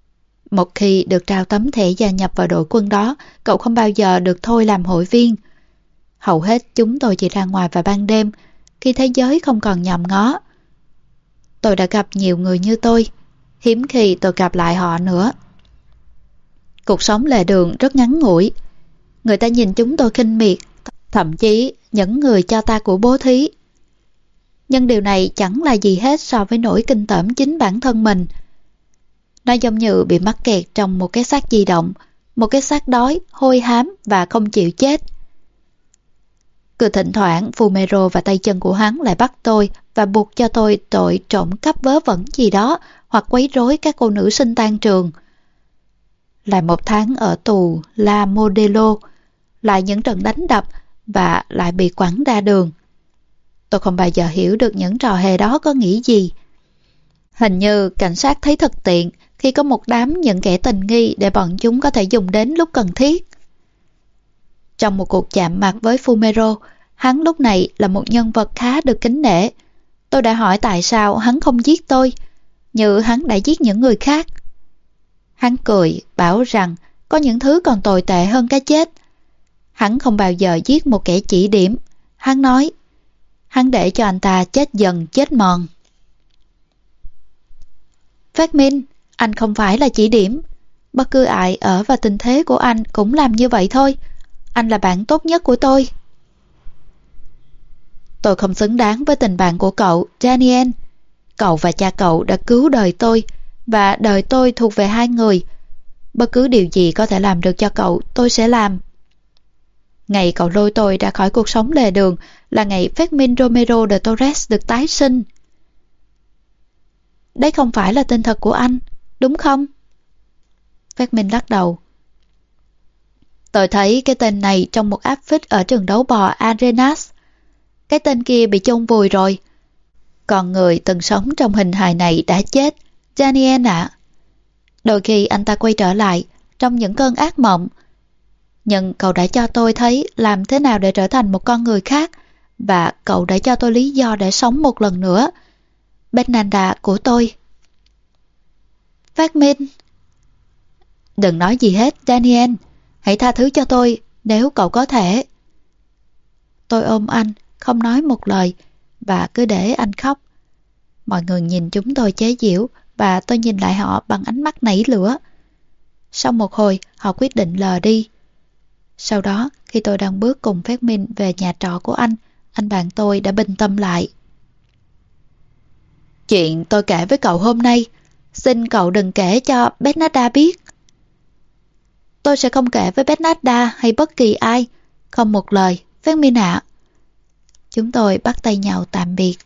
A: Một khi được trao tấm thẻ gia nhập vào đội quân đó, cậu không bao giờ được thôi làm hội viên. Hầu hết chúng tôi chỉ ra ngoài vào ban đêm, khi thế giới không còn nhòm ngó. Tôi đã gặp nhiều người như tôi, hiếm khi tôi gặp lại họ nữa. Cuộc sống lề đường rất ngắn ngủi. Người ta nhìn chúng tôi khinh miệt, thậm chí những người cho ta của bố thí. Nhưng điều này chẳng là gì hết so với nỗi kinh tởm chính bản thân mình. Nó giống như bị mắc kẹt trong một cái xác di động, một cái xác đói, hôi hám và không chịu chết. Cứ thỉnh thoảng Fumero và tay chân của hắn lại bắt tôi và buộc cho tôi tội trộm cắp vớ vẩn gì đó hoặc quấy rối các cô nữ sinh tan trường. Lại một tháng ở tù La Modelo, lại những trận đánh đập và lại bị quẳng ra đường. Tôi không bao giờ hiểu được những trò hề đó có nghĩa gì. Hình như cảnh sát thấy thật tiện khi có một đám những kẻ tình nghi để bọn chúng có thể dùng đến lúc cần thiết. Trong một cuộc chạm mặt với Fumero, hắn lúc này là một nhân vật khá được kính nể. Tôi đã hỏi tại sao hắn không giết tôi, như hắn đã giết những người khác. Hắn cười, bảo rằng có những thứ còn tồi tệ hơn cái chết. Hắn không bao giờ giết một kẻ chỉ điểm. Hắn nói, hắn để cho anh ta chết dần chết mòn. Phát Minh, anh không phải là chỉ điểm. Bất cứ ai ở vào tình thế của anh cũng làm như vậy thôi. Anh là bạn tốt nhất của tôi. Tôi không xứng đáng với tình bạn của cậu, Daniel. Cậu và cha cậu đã cứu đời tôi, và đời tôi thuộc về hai người. Bất cứ điều gì có thể làm được cho cậu, tôi sẽ làm. Ngày cậu lôi tôi ra khỏi cuộc sống lề đường là ngày Fermín Romero de Torres được tái sinh. Đấy không phải là tên thật của anh, đúng không? Fermín lắc đầu. Tôi thấy cái tên này trong một áp phích ở trường đấu bò Arenas. Cái tên kia bị chôn vùi rồi. Còn người từng sống trong hình hài này đã chết, Daniel ạ. Đôi khi anh ta quay trở lại trong những cơn ác mộng. Nhưng cậu đã cho tôi thấy làm thế nào để trở thành một con người khác, và cậu đã cho tôi lý do để sống một lần nữa. Bernarda của tôi. Phát Minh. Đừng nói gì hết, Daniel. Hãy tha thứ cho tôi nếu cậu có thể. Tôi ôm anh, không nói một lời, và cứ để anh khóc. Mọi người nhìn chúng tôi chế giễu, và tôi nhìn lại họ bằng ánh mắt nảy lửa. Sau một hồi, họ quyết định lờ đi. Sau đó, khi tôi đang bước cùng Phát Minh về nhà trọ của anh, anh bạn tôi đã bình tâm lại. Chuyện tôi kể với cậu hôm nay, xin cậu đừng kể cho Bernarda biết. Tôi sẽ không kể với Bernarda hay bất kỳ ai, không một lời, Phát Minh ạ. Chúng tôi bắt tay nhau tạm biệt.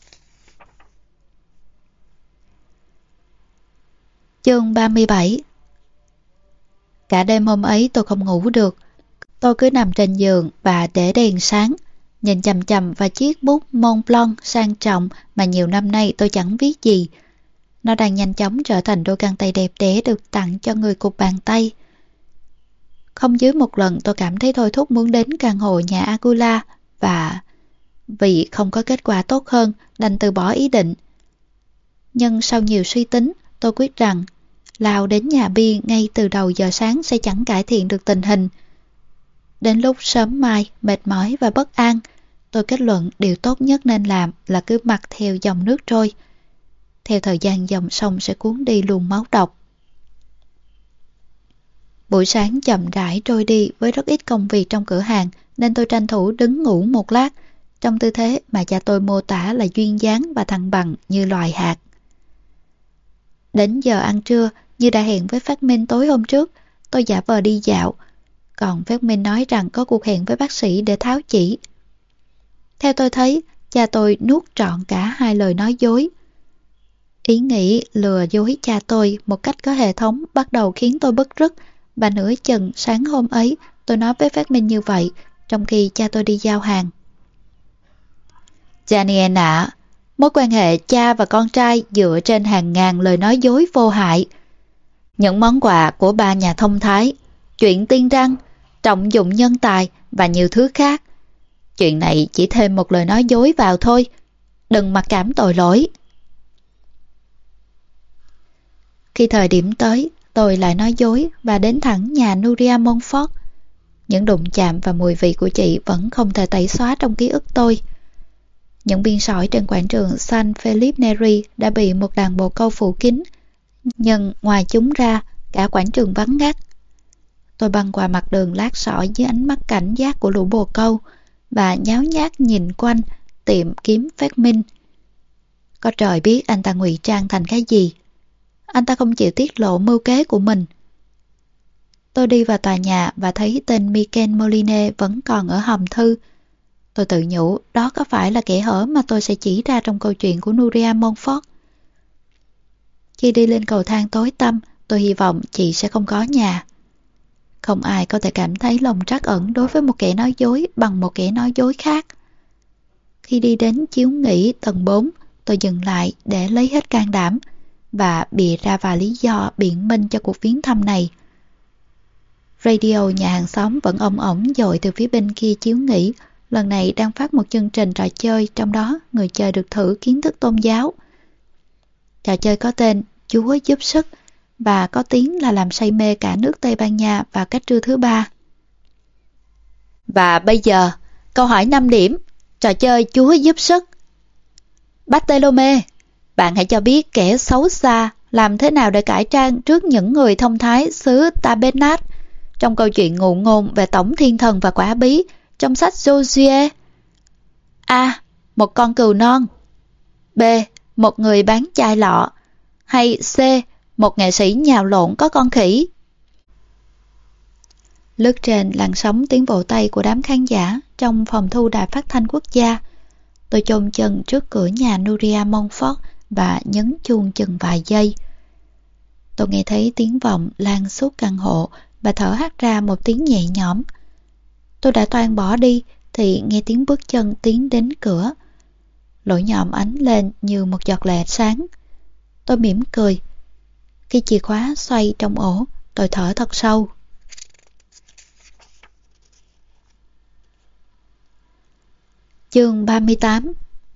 A: Chương ba mươi bảy. Cả đêm hôm ấy tôi không ngủ được. Tôi cứ nằm trên giường và để đèn sáng, nhìn chằm chằm vào chiếc bút Mont Blanc sang trọng mà nhiều năm nay tôi chẳng viết gì. Nó đang nhanh chóng trở thành đôi găng tay đẹp đẽ được tặng cho người cụt bàn tay. Không dưới một lần tôi cảm thấy thôi thúc muốn đến căn hộ nhà Agula, và vì không có kết quả tốt hơn đành từ bỏ ý định. Nhưng sau nhiều suy tính, tôi quyết rằng lao đến nhà bia ngay từ đầu giờ sáng sẽ chẳng cải thiện được tình hình. Đến lúc sớm mai, mệt mỏi và bất an, tôi kết luận điều tốt nhất nên làm là cứ mặc theo dòng nước trôi. Theo thời gian dòng sông sẽ cuốn đi luồng máu độc. Buổi sáng chậm rãi trôi đi với rất ít công việc trong cửa hàng, nên tôi tranh thủ đứng ngủ một lát, trong tư thế mà cha tôi mô tả là duyên dáng và thăng bằng như loài hạt. Đến giờ ăn trưa, như đã hẹn với Phát Minh tối hôm trước, tôi giả vờ đi dạo, còn Phát Minh nói rằng có cuộc hẹn với bác sĩ để tháo chỉ. Theo tôi thấy, cha tôi nuốt trọn cả hai lời nói dối. Ý nghĩ lừa dối cha tôi một cách có hệ thống bắt đầu khiến tôi bứt rứt, và nửa chừng sáng hôm ấy tôi nói với Phát Minh như vậy, trong khi cha tôi đi giao hàng. Daniel ạ, mối quan hệ cha và con trai dựa trên hàng ngàn lời nói dối vô hại. Những món quà của ba nhà thông thái, chuyện tiên răng, trọng dụng nhân tài và nhiều thứ khác. Chuyện này chỉ thêm một lời nói dối vào thôi. Đừng mặc cảm tội lỗi. Khi thời điểm tới, tôi lại nói dối và đến thẳng nhà Nuria Montfort. Những đụng chạm và mùi vị của chị vẫn không thể tẩy xóa trong ký ức tôi. Những biên sỏi trên quảng trường San Felipe Neri đã bị một đàn bồ câu phủ kín, nhưng ngoài chúng ra, cả quảng trường vắng ngắt. Tôi băng qua mặt đường lát sỏi dưới ánh mắt cảnh giác của lũ bồ câu và nháo nhác nhìn quanh tiệm kiếm phát minh. Có trời biết anh ta ngụy trang thành cái gì. Anh ta không chịu tiết lộ mưu kế của mình. Tôi đi vào tòa nhà và thấy tên Michael Moline vẫn còn ở hòm thư. Tôi tự nhủ đó có phải là kẽ hở mà tôi sẽ chỉ ra trong câu chuyện của Nuria Montfort. Khi đi lên cầu thang tối tăm, tôi hy vọng chị sẽ không có nhà. Không ai có thể cảm thấy lòng trắc ẩn đối với một kẻ nói dối bằng một kẻ nói dối khác. Khi đi đến chiếu nghỉ tầng bốn, tôi dừng lại để lấy hết can đảm và bịa ra vài lý do biện minh cho cuộc viếng thăm này. Radio nhà hàng xóm vẫn ong ổng dội từ phía bên kia chiếu nghỉ, lần này đang phát một chương trình trò chơi, trong đó người chơi được thử kiến thức tôn giáo. Trò chơi có tên Chúa giúp sức và có tiếng là làm say mê cả nước Tây Ban Nha vào cách trưa thứ ba. Và bây giờ, câu hỏi năm điểm, trò chơi Chúa giúp sức. Bartolome, bạn hãy cho biết kẻ xấu xa làm thế nào để cải trang trước những người thông thái xứ Tabenat trong câu chuyện ngụ ngôn về tổng thiên thần và quả bí trong sách Josué. A. Một con cừu non. B. Một người bán chai lọ. Hay C. Một nghệ sĩ nhào lộn có con khỉ. Lướt trên làn sóng tiếng vỗ tay của đám khán giả trong phòng thu đài phát thanh quốc gia, tôi chôn chân trước cửa nhà Nuria Montfort và nhấn chuông chừng vài giây. Tôi nghe thấy tiếng vọng lan suốt căn hộ và thở hắt ra một tiếng nhẹ nhõm. Tôi đã toan bỏ đi thì nghe tiếng bước chân tiến đến cửa. Lỗ nhọn ánh lên như một giọt lệ sáng. Tôi mỉm cười. Khi chìa khóa xoay trong ổ, tôi thở thật sâu. Chương ba mươi tám.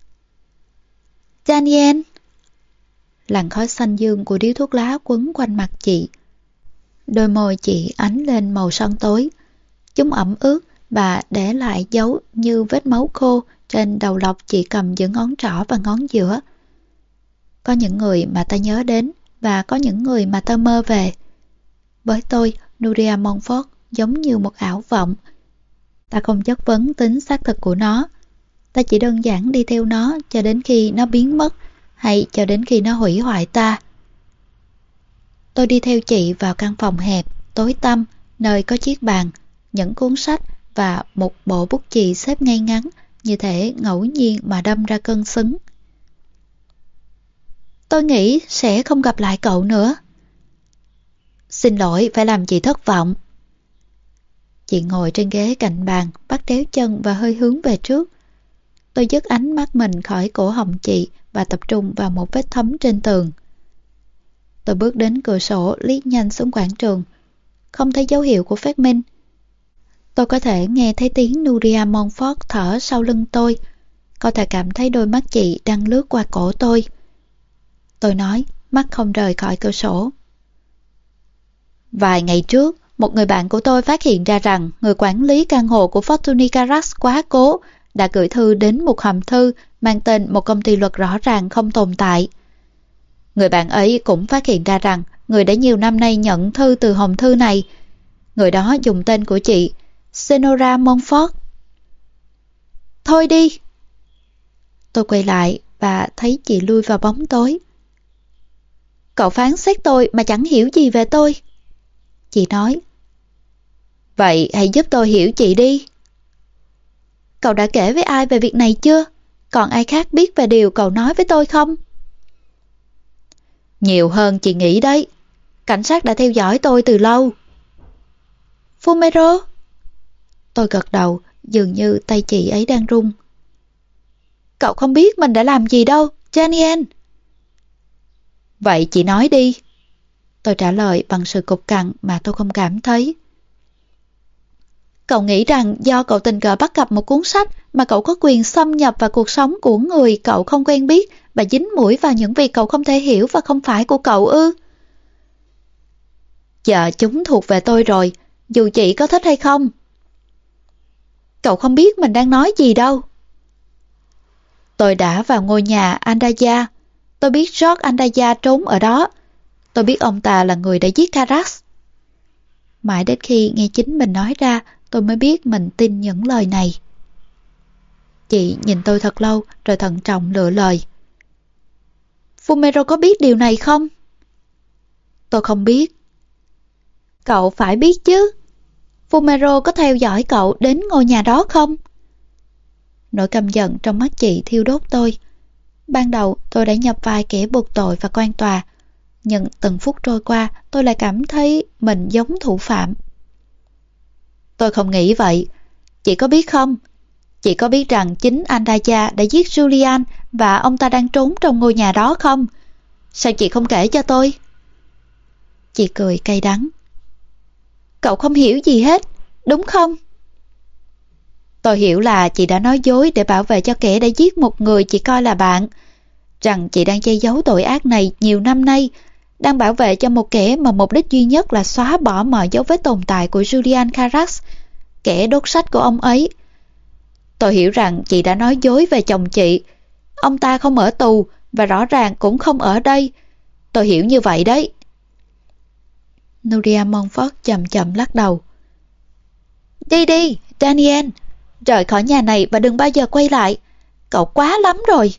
A: Daniel! Làn khói xanh dương của điếu thuốc lá quấn quanh mặt chị. Đôi môi chị ánh lên màu son tối. Chúng ẩm ướt và để lại dấu như vết máu khô trên đầu lọc chị cầm giữa ngón trỏ và ngón giữa. Có những người mà ta nhớ đến và có những người mà ta mơ về. Với tôi, Nuria Montfort giống như một ảo vọng. Ta không chất vấn tính xác thực của nó. Ta chỉ đơn giản đi theo nó cho đến khi nó biến mất hay cho đến khi nó hủy hoại ta. Tôi đi theo chị vào căn phòng hẹp, tối tăm, nơi có chiếc bàn, những cuốn sách và một bộ bút chì xếp ngay ngắn, như thể ngẫu nhiên mà đâm ra cân xứng. Tôi nghĩ sẽ không gặp lại cậu nữa. Xin lỗi phải làm chị thất vọng. Chị ngồi trên ghế cạnh bàn, bắt chéo chân và hơi hướng về trước. Tôi dứt ánh mắt mình khỏi cổ họng chị và tập trung vào một vết thấm trên tường. Tôi bước đến cửa sổ, liếc nhanh xuống quảng trường. Không thấy dấu hiệu của phát minh. Tôi có thể nghe thấy tiếng Nuria Montfort thở sau lưng tôi. Có thể cảm thấy đôi mắt chị đang lướt qua cổ tôi. Tôi nói, mắt không rời khỏi cửa sổ. Vài ngày trước, một người bạn của tôi phát hiện ra rằng người quản lý căn hộ của Fortuny Garax quá cố đã gửi thư đến một hòm thư mang tên một công ty luật rõ ràng không tồn tại. Người bạn ấy cũng phát hiện ra rằng người đã nhiều năm nay nhận thư từ hòm thư này. Người đó dùng tên của chị, Senora Montfort. Thôi đi! Tôi quay lại và thấy chị lui vào bóng tối. Cậu phán xét tôi mà chẳng hiểu gì về tôi. Chị nói. Vậy hãy giúp tôi hiểu chị đi. Cậu đã kể với ai về việc này chưa? Còn ai khác biết về điều cậu nói với tôi không? Nhiều hơn chị nghĩ đấy. Cảnh sát đã theo dõi tôi từ lâu. Fumero? Tôi gật đầu, dường như tay chị ấy đang run. Cậu không biết mình đã làm gì đâu, Daniel. Vậy chị nói đi. Tôi trả lời bằng sự cục cằn mà tôi không cảm thấy. Cậu nghĩ rằng do cậu tình cờ bắt gặp một cuốn sách mà cậu có quyền xâm nhập vào cuộc sống của người cậu không quen biết và dính mũi vào những việc cậu không thể hiểu và không phải của cậu ư? Giờ chúng thuộc về tôi rồi, dù chị có thích hay không. Cậu không biết mình đang nói gì đâu. Tôi đã vào ngôi nhà Andaya. Tôi biết George Andaya trốn ở đó. Tôi biết ông ta là người đã giết Karax. Mãi đến khi nghe chính mình nói ra, tôi mới biết mình tin những lời này. Chị nhìn tôi thật lâu rồi thận trọng lựa lời. Fumero có biết điều này không? Tôi không biết. Cậu phải biết chứ. Fumero có theo dõi cậu đến ngôi nhà đó không? Nỗi căm giận trong mắt chị thiêu đốt tôi. Ban đầu tôi đã nhập vai kẻ buộc tội và quan tòa, nhưng từng phút trôi qua tôi lại cảm thấy mình giống thủ phạm. Tôi không nghĩ vậy. Chị có biết không? Chị có biết rằng chính Andaya đã giết Julian và ông ta đang trốn trong ngôi nhà đó không? Sao chị không kể cho tôi? Chị cười cay đắng. Cậu không hiểu gì hết, đúng không? Tôi hiểu là chị đã nói dối để bảo vệ cho kẻ đã giết một người chị coi là bạn, rằng chị đang che giấu tội ác này nhiều năm nay, đang bảo vệ cho một kẻ mà mục đích duy nhất là xóa bỏ mọi dấu vết tồn tại của Julian Karax, kẻ đốt sách của ông ấy. Tôi hiểu rằng chị đã nói dối về chồng chị. Ông ta không ở tù và rõ ràng cũng không ở đây. Tôi hiểu như vậy đấy. Nuria Montfort chậm chậm lắc đầu. Đi đi, Daniel, rời khỏi nhà này và đừng bao giờ quay lại. Cậu quá lắm rồi.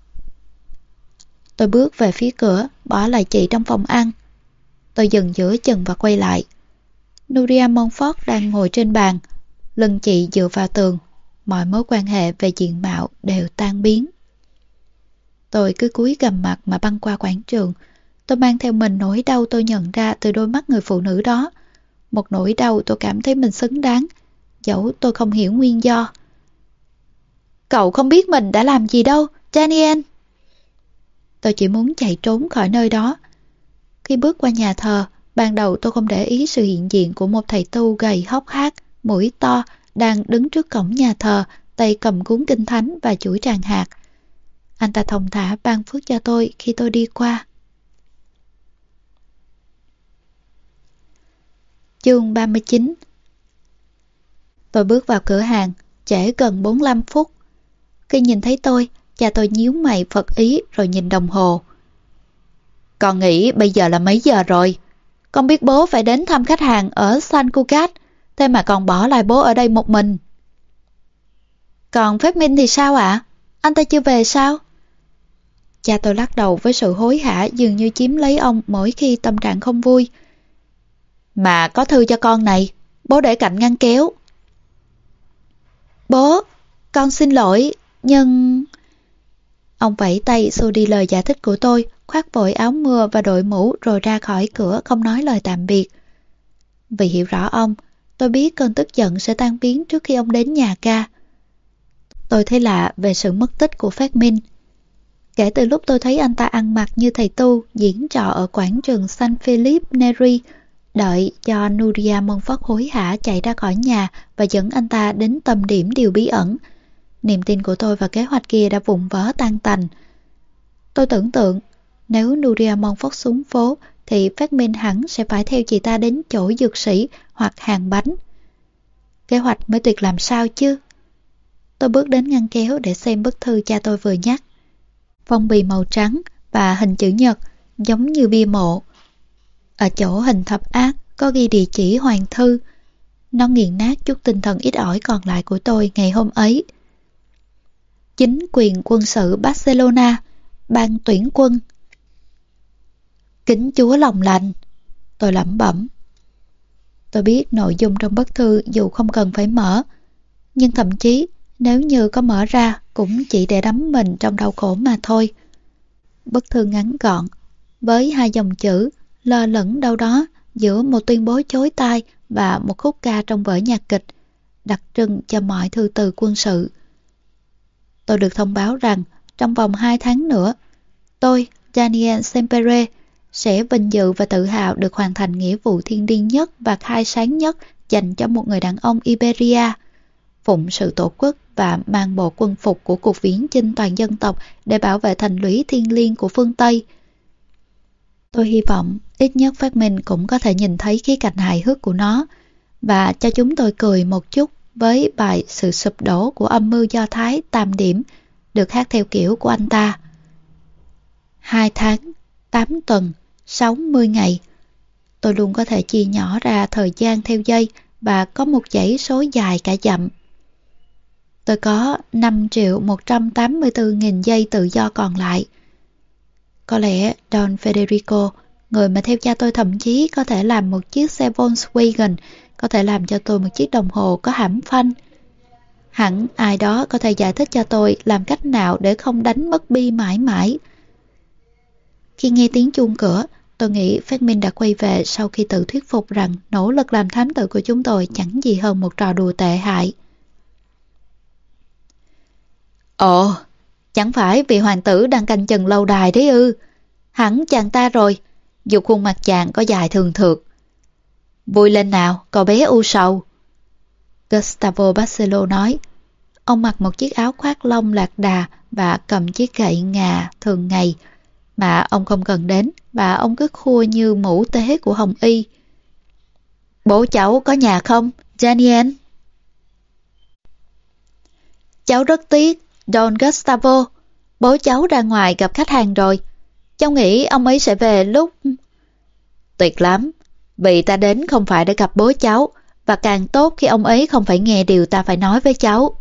A: Tôi bước về phía cửa, bỏ lại chị trong phòng ăn. Tôi dừng giữa chừng và quay lại. Nuria Montfort đang ngồi trên bàn, lưng chị dựa vào tường. Mọi mối quan hệ về diện mạo đều tan biến. Tôi cứ cúi gằm mặt mà băng qua quảng trường. Tôi mang theo mình nỗi đau tôi nhận ra từ đôi mắt người phụ nữ đó. Một nỗi đau tôi cảm thấy mình xứng đáng, dẫu tôi không hiểu nguyên do. Cậu không biết mình đã làm gì đâu, Daniel. Tôi chỉ muốn chạy trốn khỏi nơi đó. Khi bước qua nhà thờ, ban đầu tôi không để ý sự hiện diện của một thầy tu gầy hốc hác, mũi to, đang đứng trước cổng nhà thờ, tay cầm cuốn kinh thánh và chuỗi tràng hạt. Anh ta thong thả ban phước cho tôi khi tôi đi qua. Chương ba mươi chín. Tôi bước vào cửa hàng, trễ gần bốn mươi lăm phút. Khi nhìn thấy tôi, cha tôi nhíu mày phật ý rồi nhìn đồng hồ. Con nghĩ bây giờ là mấy giờ rồi? Con biết bố phải đến thăm khách hàng ở San Cugat, thế mà con bỏ lại bố ở đây một mình. Còn Phép Minh thì sao ạ? À? Anh ta chưa về sao? Cha tôi lắc đầu với sự hối hả dường như chiếm lấy ông mỗi khi tâm trạng không vui. Mà có thư cho con này, bố để cạnh ngăn kéo. Bố, con xin lỗi, nhưng... Ông vẫy tay xua đi lời giải thích của tôi, khoác vội áo mưa và đội mũ rồi ra khỏi cửa không nói lời tạm biệt. Vì hiểu rõ ông, tôi biết cơn tức giận sẽ tan biến trước khi ông đến nhà ca. Tôi thấy lạ về sự mất tích của Phát Minh. Kể từ lúc tôi thấy anh ta ăn mặc như thầy tu diễn trò ở quảng trường San Philip Neri, đợi cho Nuria Montfort hối hả chạy ra khỏi nhà và dẫn anh ta đến tâm điểm điều bí ẩn, niềm tin của tôi và kế hoạch kia đã vụn vỡ tan tành. Tôi tưởng tượng, nếu Nuria Montfort xuống phố thì Phát Minh hẳn sẽ phải theo chị ta đến chỗ dược sĩ hoặc hàng bánh. Kế hoạch mới tuyệt làm sao chứ? Tôi bước đến ngăn kéo để xem bức thư cha tôi vừa nhắc. Phong bì màu trắng và hình chữ nhật giống như bia mộ. Ở chỗ hình thập ác có ghi địa chỉ Hoàng Thư. Nó nghiền nát chút tinh thần ít ỏi còn lại của tôi ngày hôm ấy. Chính quyền quân sự Barcelona, ban tuyển quân. Kính Chúa lòng lành, tôi lẩm bẩm. Tôi biết nội dung trong bức thư dù không cần phải mở, nhưng thậm chí nếu như có mở ra cũng chỉ để đắm mình trong đau khổ mà thôi. Bức thư ngắn gọn, với hai dòng chữ lơ lửng đâu đó giữa một tuyên bố chối tai và một khúc ca trong vở nhạc kịch, đặc trưng cho mọi thư từ quân sự. Tôi được thông báo rằng trong vòng hai tháng nữa, tôi, Daniel Sempere, sẽ vinh dự và tự hào được hoàn thành nghĩa vụ thiêng liêng nhất và khai sáng nhất dành cho một người đàn ông Iberia, phụng sự tổ quốc và mang bộ quân phục của cuộc viễn chinh toàn dân tộc để bảo vệ thành lũy thiêng liêng của phương Tây. Tôi hy vọng ít nhất phát minh cũng có thể nhìn thấy khía cạnh hài hước của nó và cho chúng tôi cười một chút với bài Sự sụp đổ của âm mưu Do Thái tam điểm được hát theo kiểu của anh ta. Hai tháng, tám tuần, sáu mươi ngày. Tôi luôn có thể chia nhỏ ra thời gian theo giây và có một dãy số dài cả dặm. Tôi có năm triệu một trăm tám mươi tư nghìn giây tự do còn lại. Có lẽ Don Federico, người mà theo cha tôi thậm chí có thể làm một chiếc xe Volkswagen, có thể làm cho tôi một chiếc đồng hồ có hãm phanh. Hẳn ai đó có thể giải thích cho tôi làm cách nào để không đánh mất Bi mãi mãi. Khi nghe tiếng chuông cửa, tôi nghĩ phát minh đã quay về sau khi tự thuyết phục rằng nỗ lực làm thám tử của chúng tôi chẳng gì hơn một trò đùa tệ hại. Ồ, chẳng phải vị hoàng tử đang canh chừng lâu đài đấy ư? Hẳn chàng ta rồi, dù khuôn mặt chàng có dài thường thượt. Vui lên nào, cậu bé u sầu. Gustavo Barcelo nói. Ông mặc một chiếc áo khoác lông lạc đà và cầm chiếc gậy ngà thường ngày mà ông không cần đến, và ông cứ khua như mũ tế của Hồng Y. Bố cháu có nhà không, Daniel? Cháu rất tiếc, Don Gustavo. Bố cháu ra ngoài gặp khách hàng rồi. Cháu nghĩ ông ấy sẽ về lúc... Tuyệt lắm, vì ta đến không phải để gặp bố cháu, và càng tốt khi ông ấy không phải nghe điều ta phải nói với cháu.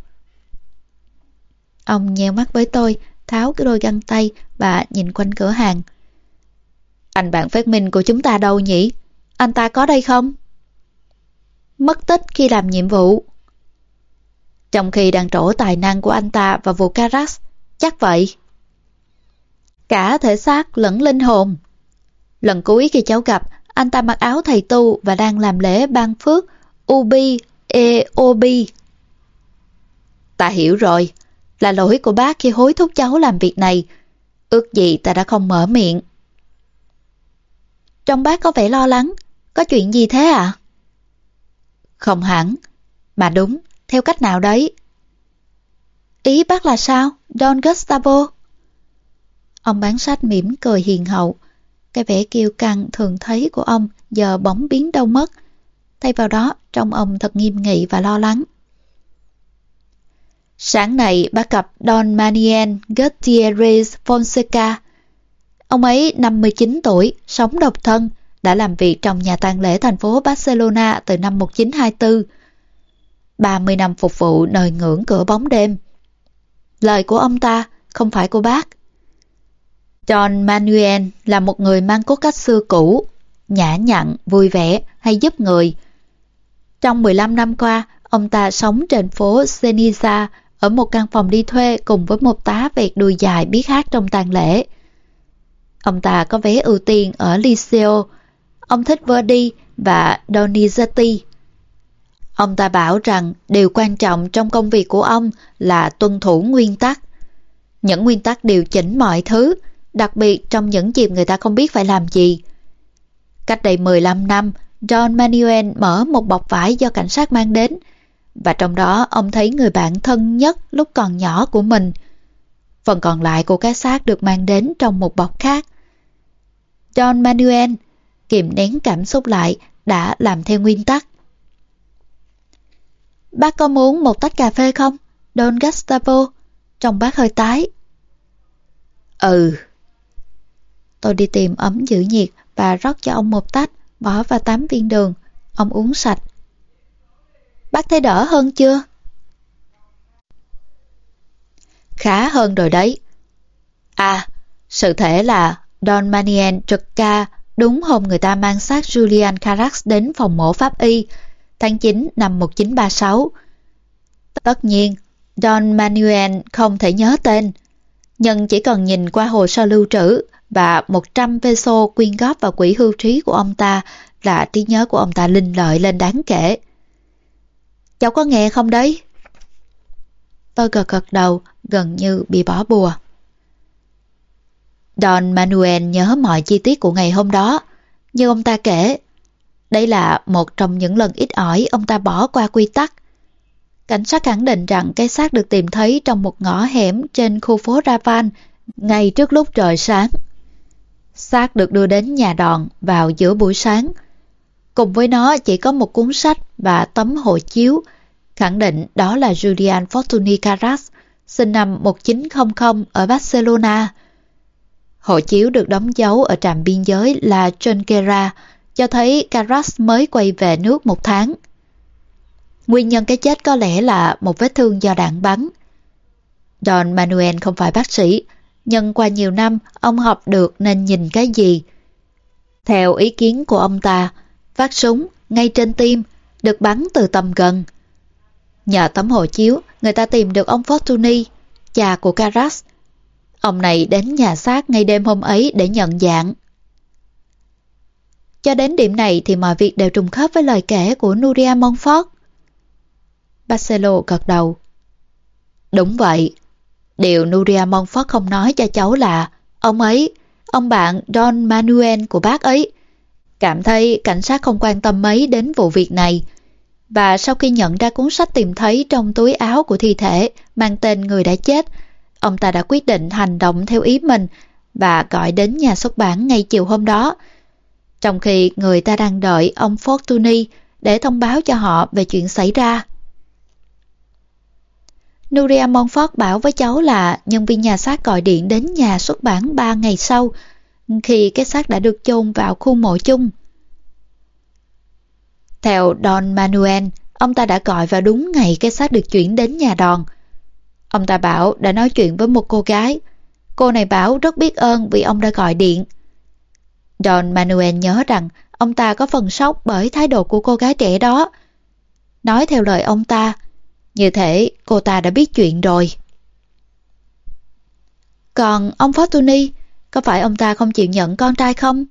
A: Ông nheo mắt với tôi, tháo cái đôi găng tay và nhìn quanh cửa hàng. Anh bạn phát minh của chúng ta đâu nhỉ? Anh ta có đây không? Mất tích khi làm nhiệm vụ. Trong khi đang trổ tài năng của anh ta vào vụ Carax, chắc vậy. Cả thể xác lẫn linh hồn. Lần cuối khi cháu gặp, anh ta mặc áo thầy tu và đang làm lễ ban phước Ubi e Obi. Ta hiểu rồi, là lỗi của bác khi hối thúc cháu làm việc này. Ước gì ta đã không mở miệng. Trông bác có vẻ lo lắng. Có chuyện gì thế ạ? À? Không hẳn. Mà đúng, theo cách nào đấy? Ý bác là sao, Don Gustavo? Ông bán sách mỉm cười hiền hậu. Cái vẻ kiêu căng thường thấy của ông giờ bỗng biến đâu mất. Thay vào đó, trông ông thật nghiêm nghị và lo lắng. Sáng nay bác gặp Don Manuel Gutierrez Fonseca. Ông ấy năm mươi chín tuổi, sống độc thân, đã làm việc trong nhà tang lễ thành phố Barcelona từ năm một nghìn chín trăm hai mươi tư. ba mươi năm phục vụ nơi ngưỡng cửa bóng đêm. Lời của ông ta, không phải của bác. Don Manuel là một người mang cốt cách xưa cũ, nhã nhặn, vui vẻ, hay giúp người. Trong mười lăm năm qua, ông ta sống trên phố Ceniza ở một căn phòng đi thuê cùng với một tá vẹt đuôi dài biết hát trong tang lễ. Ông ta có vé ưu tiên ở Liceo. Ông thích Verdi và Donizetti. Ông ta bảo rằng điều quan trọng trong công việc của ông là tuân thủ nguyên tắc. Những nguyên tắc điều chỉnh mọi thứ, đặc biệt trong những dịp người ta không biết phải làm gì. Cách đây mười lăm năm, Don Manuel mở một bọc vải do cảnh sát mang đến, và trong đó ông thấy người bạn thân nhất lúc còn nhỏ của mình. Phần còn lại của cái xác được mang đến trong một bọc khác. Don Manuel, kìm nén cảm xúc lại, đã làm theo nguyên tắc. Bác có muốn một tách cà phê không, Don Gustavo? Trông bác hơi tái. Ừ. Tôi đi tìm ấm giữ nhiệt và rót cho ông một tách, bỏ vào tám viên đường. Ông uống sạch. Bác thấy đỡ hơn chưa? Khá hơn rồi đấy. À, sự thể là Don Manuel trực ca đúng hôm người ta mang xác Julian Carax đến phòng mổ pháp y, tháng chín năm một nghìn chín trăm ba mươi sáu. Tất nhiên, Don Manuel không thể nhớ tên, nhưng chỉ cần nhìn qua hồ sơ lưu trữ và một trăm peso quyên góp vào quỹ hưu trí của ông ta là trí nhớ của ông ta linh lợi lên đáng kể. Cháu có nghe không đấy? Tôi gật gật đầu, gần như bị bỏ bùa. Don Manuel nhớ mọi chi tiết của ngày hôm đó, như ông ta kể. Đây là một trong những lần ít ỏi ông ta bỏ qua quy tắc. Cảnh sát khẳng định rằng cái xác được tìm thấy trong một ngõ hẻm trên khu phố Raval ngay trước lúc trời sáng. Xác được đưa đến nhà đòn vào giữa buổi sáng. Cùng với nó chỉ có một cuốn sách và tấm hộ chiếu, khẳng định đó là Julian Fortuny Carras, sinh năm một nghìn chín trăm ở Barcelona. Hộ chiếu được đóng dấu ở trạm biên giới La Jonquera, cho thấy Carras mới quay về nước một tháng. Nguyên nhân cái chết có lẽ là một vết thương do đạn bắn. Don Manuel không phải bác sĩ, nhưng qua nhiều năm ông học được nên nhìn cái gì. Theo ý kiến của ông ta, phát súng ngay trên tim, được bắn từ tầm gần. Nhờ tấm hộ chiếu, người ta tìm được ông Fortuny, cha của Carras. Ông này đến nhà xác ngay đêm hôm ấy để nhận dạng. Cho đến điểm này thì mọi việc đều trùng khớp với lời kể của Nuria Montfort. Barcelo gật đầu. Đúng vậy. Điều Nuria Montfort không nói cho cháu là ông ấy, ông bạn Don Manuel của bác ấy, cảm thấy cảnh sát không quan tâm mấy đến vụ việc này. Và sau khi nhận ra cuốn sách tìm thấy trong túi áo của thi thể mang tên người đã chết, ông ta đã quyết định hành động theo ý mình và gọi đến nhà xuất bản ngay chiều hôm đó, trong khi người ta đang đợi ông Fortuny để thông báo cho họ về chuyện xảy ra. Nuria Montfort bảo với cháu là nhân viên nhà xác gọi điện đến nhà xuất bản ba ngày sau, khi cái xác đã được chôn vào khu mộ chung. Theo Don Manuel, ông ta đã gọi vào đúng ngày cái xác được chuyển đến nhà đòn. Ông ta bảo đã nói chuyện với một cô gái. Cô này bảo rất biết ơn vì ông đã gọi điện. Don Manuel nhớ rằng ông ta có phần sốc bởi thái độ của cô gái trẻ đó. Nói theo lời ông ta, như thể cô ta đã biết chuyện rồi. Còn ông Fortuny, có phải ông ta không chịu nhận con trai không?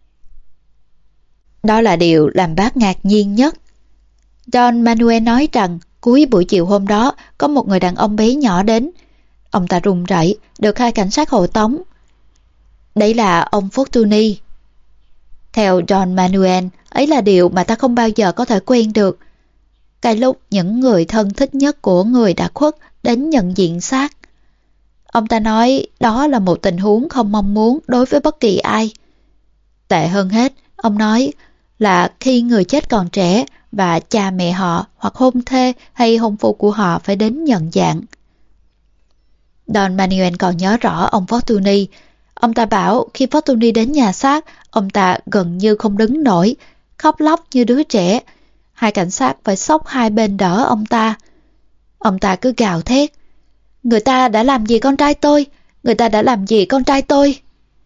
A: Đó là điều làm bác ngạc nhiên nhất. Don Manuel nói rằng cuối buổi chiều hôm đó có một người đàn ông bé nhỏ đến. Ông ta run rẩy, được hai cảnh sát hộ tống. Đấy là ông Fortuny. Theo Don Manuel, ấy là điều mà ta không bao giờ có thể quên được. Cái lúc những người thân thích nhất của người đã khuất đến nhận diện xác. Ông ta nói đó là một tình huống không mong muốn đối với bất kỳ ai. Tệ hơn hết, ông nói là khi người chết còn trẻ và cha mẹ họ hoặc hôn thê hay hôn phu của họ phải đến nhận dạng. Don Manuel còn nhớ rõ ông Fortuny. Ông ta bảo khi Fortuny đến nhà xác, ông ta gần như không đứng nổi, khóc lóc như đứa trẻ. Hai cảnh sát phải xốc hai bên đỡ ông ta. Ông ta cứ gào thét. Người ta đã làm gì con trai tôi? Người ta đã làm gì con trai tôi?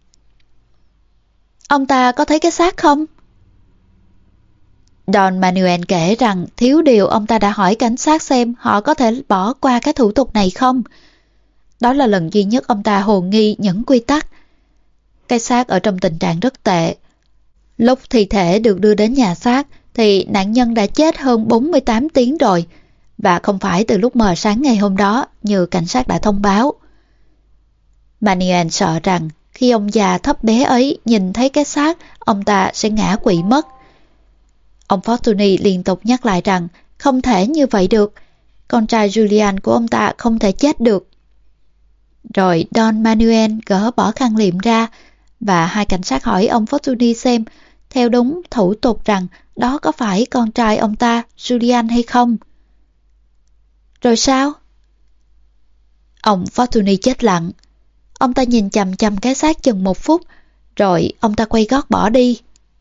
A: Ông ta có thấy cái xác không? Don Manuel kể rằng thiếu điều ông ta đã hỏi cảnh sát xem họ có thể bỏ qua cái thủ tục này không. Đó là lần duy nhất ông ta hồ nghi những quy tắc. Cái xác ở trong tình trạng rất tệ. Lúc thi thể được đưa đến nhà xác thì nạn nhân đã chết hơn bốn mươi tám tiếng rồi, và không phải từ lúc mờ sáng ngày hôm đó như cảnh sát đã thông báo. Manuel sợ rằng khi ông già thấp bé ấy nhìn thấy cái xác, ông ta sẽ ngã quỵ mất. Ông Fortuny liên tục nhắc lại rằng không thể như vậy được, con trai Julian của ông ta không thể chết được. Rồi Don Manuel gỡ bỏ khăn liệm ra và hai cảnh sát hỏi ông Fortuny xem theo đúng thủ tục rằng đó có phải con trai ông ta, Julian hay không. Rồi sao? Ông Fortuny chết lặng. Ông ta nhìn chằm chằm cái xác chừng một phút, rồi ông ta quay gót bỏ đi.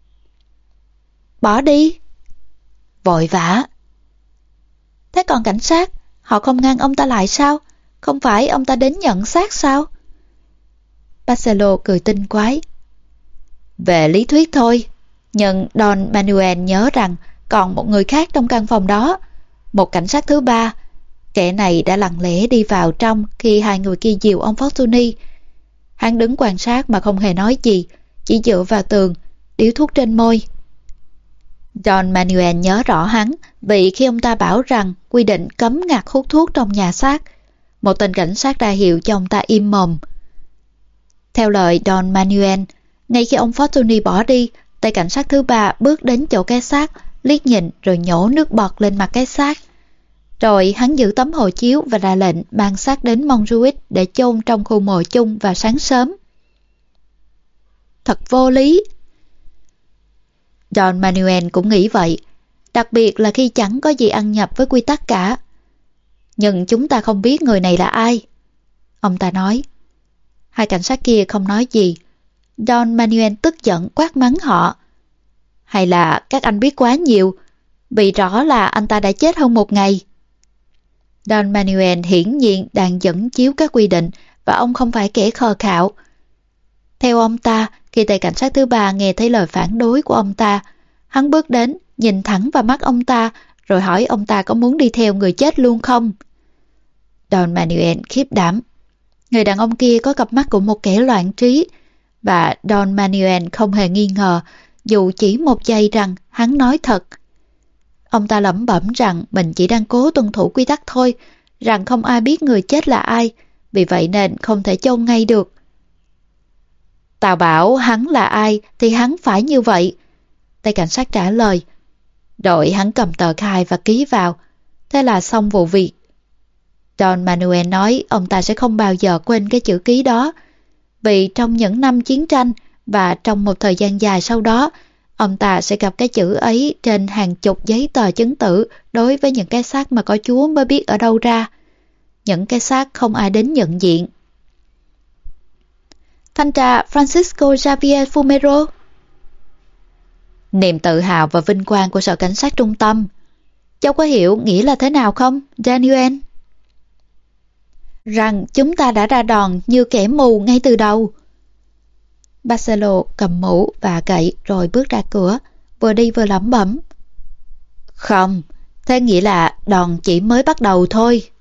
A: Bỏ đi? Vội vã. Thế còn cảnh sát, họ không ngăn ông ta lại sao? Không phải ông ta đến nhận xác sao? Barcelo cười tinh quái. Về lý thuyết thôi, nhưng Don Manuel nhớ rằng còn một người khác trong căn phòng đó, một cảnh sát thứ ba. Kẻ này đã lặng lẽ đi vào trong khi hai người kia dìu ông Fortuny. Hắn đứng quan sát mà không hề nói gì, chỉ dựa vào tường, điếu thuốc trên môi. Don Manuel nhớ rõ hắn vì khi ông ta bảo rằng quy định cấm ngạt hút thuốc trong nhà xác, một tên cảnh sát ra hiệu cho ông ta im mồm. Theo lời Don Manuel, ngay khi ông Fortuny bỏ đi, tay cảnh sát thứ ba bước đến chỗ cái xác, liếc nhìn rồi nhổ nước bọt lên mặt cái xác. Rồi hắn giữ tấm hộ chiếu và ra lệnh mang xác đến Montjuic để chôn trong khu mộ chung vào sáng sớm. thật vô lý. Don Manuel cũng nghĩ vậy, đặc biệt là khi chẳng có gì ăn nhập với quy tắc cả. Nhưng chúng ta không biết người này là ai, ông ta nói. Hai cảnh sát kia không nói gì. Don Manuel tức giận quát mắng họ. Hay là các anh biết quá nhiều, vì rõ là anh ta đã chết hơn một ngày. Don Manuel hiển nhiên đang dẫn chiếu các quy định và ông không phải kẻ khờ khạo. Theo ông ta, khi tay cảnh sát thứ ba nghe thấy lời phản đối của ông ta, hắn bước đến, nhìn thẳng vào mắt ông ta, rồi hỏi ông ta có muốn đi theo người chết luôn không. Don Manuel khiếp đảm. Người đàn ông kia có cặp mắt của một kẻ loạn trí, và Don Manuel không hề nghi ngờ, dù chỉ một giây rằng hắn nói thật. Ông ta lẩm bẩm rằng mình chỉ đang cố tuân thủ quy tắc thôi, rằng không ai biết người chết là ai, vì vậy nên không thể chôn ngay được. Tao bảo hắn là ai thì hắn phải như vậy, tay cảnh sát trả lời. Đội hắn cầm tờ khai và ký vào, thế là xong vụ việc. Don Manuel nói ông ta sẽ không bao giờ quên cái chữ ký đó, vì trong những năm chiến tranh và trong một thời gian dài sau đó, ông ta sẽ gặp cái chữ ấy trên hàng chục giấy tờ chứng tử đối với những cái xác mà có Chúa mới biết ở đâu ra. Những cái xác không ai đến nhận diện. Thanh tra Francisco Javier Fumero. Niềm tự hào và vinh quang của sở cảnh sát trung tâm. Cháu có hiểu nghĩa là thế nào không, Daniel? Rằng chúng ta đã ra đòn như kẻ mù ngay từ đầu. Barcelo cầm mũ và gậy rồi bước ra cửa, vừa đi vừa lẩm bẩm. Không, thế nghĩa là đòn chỉ mới bắt đầu thôi.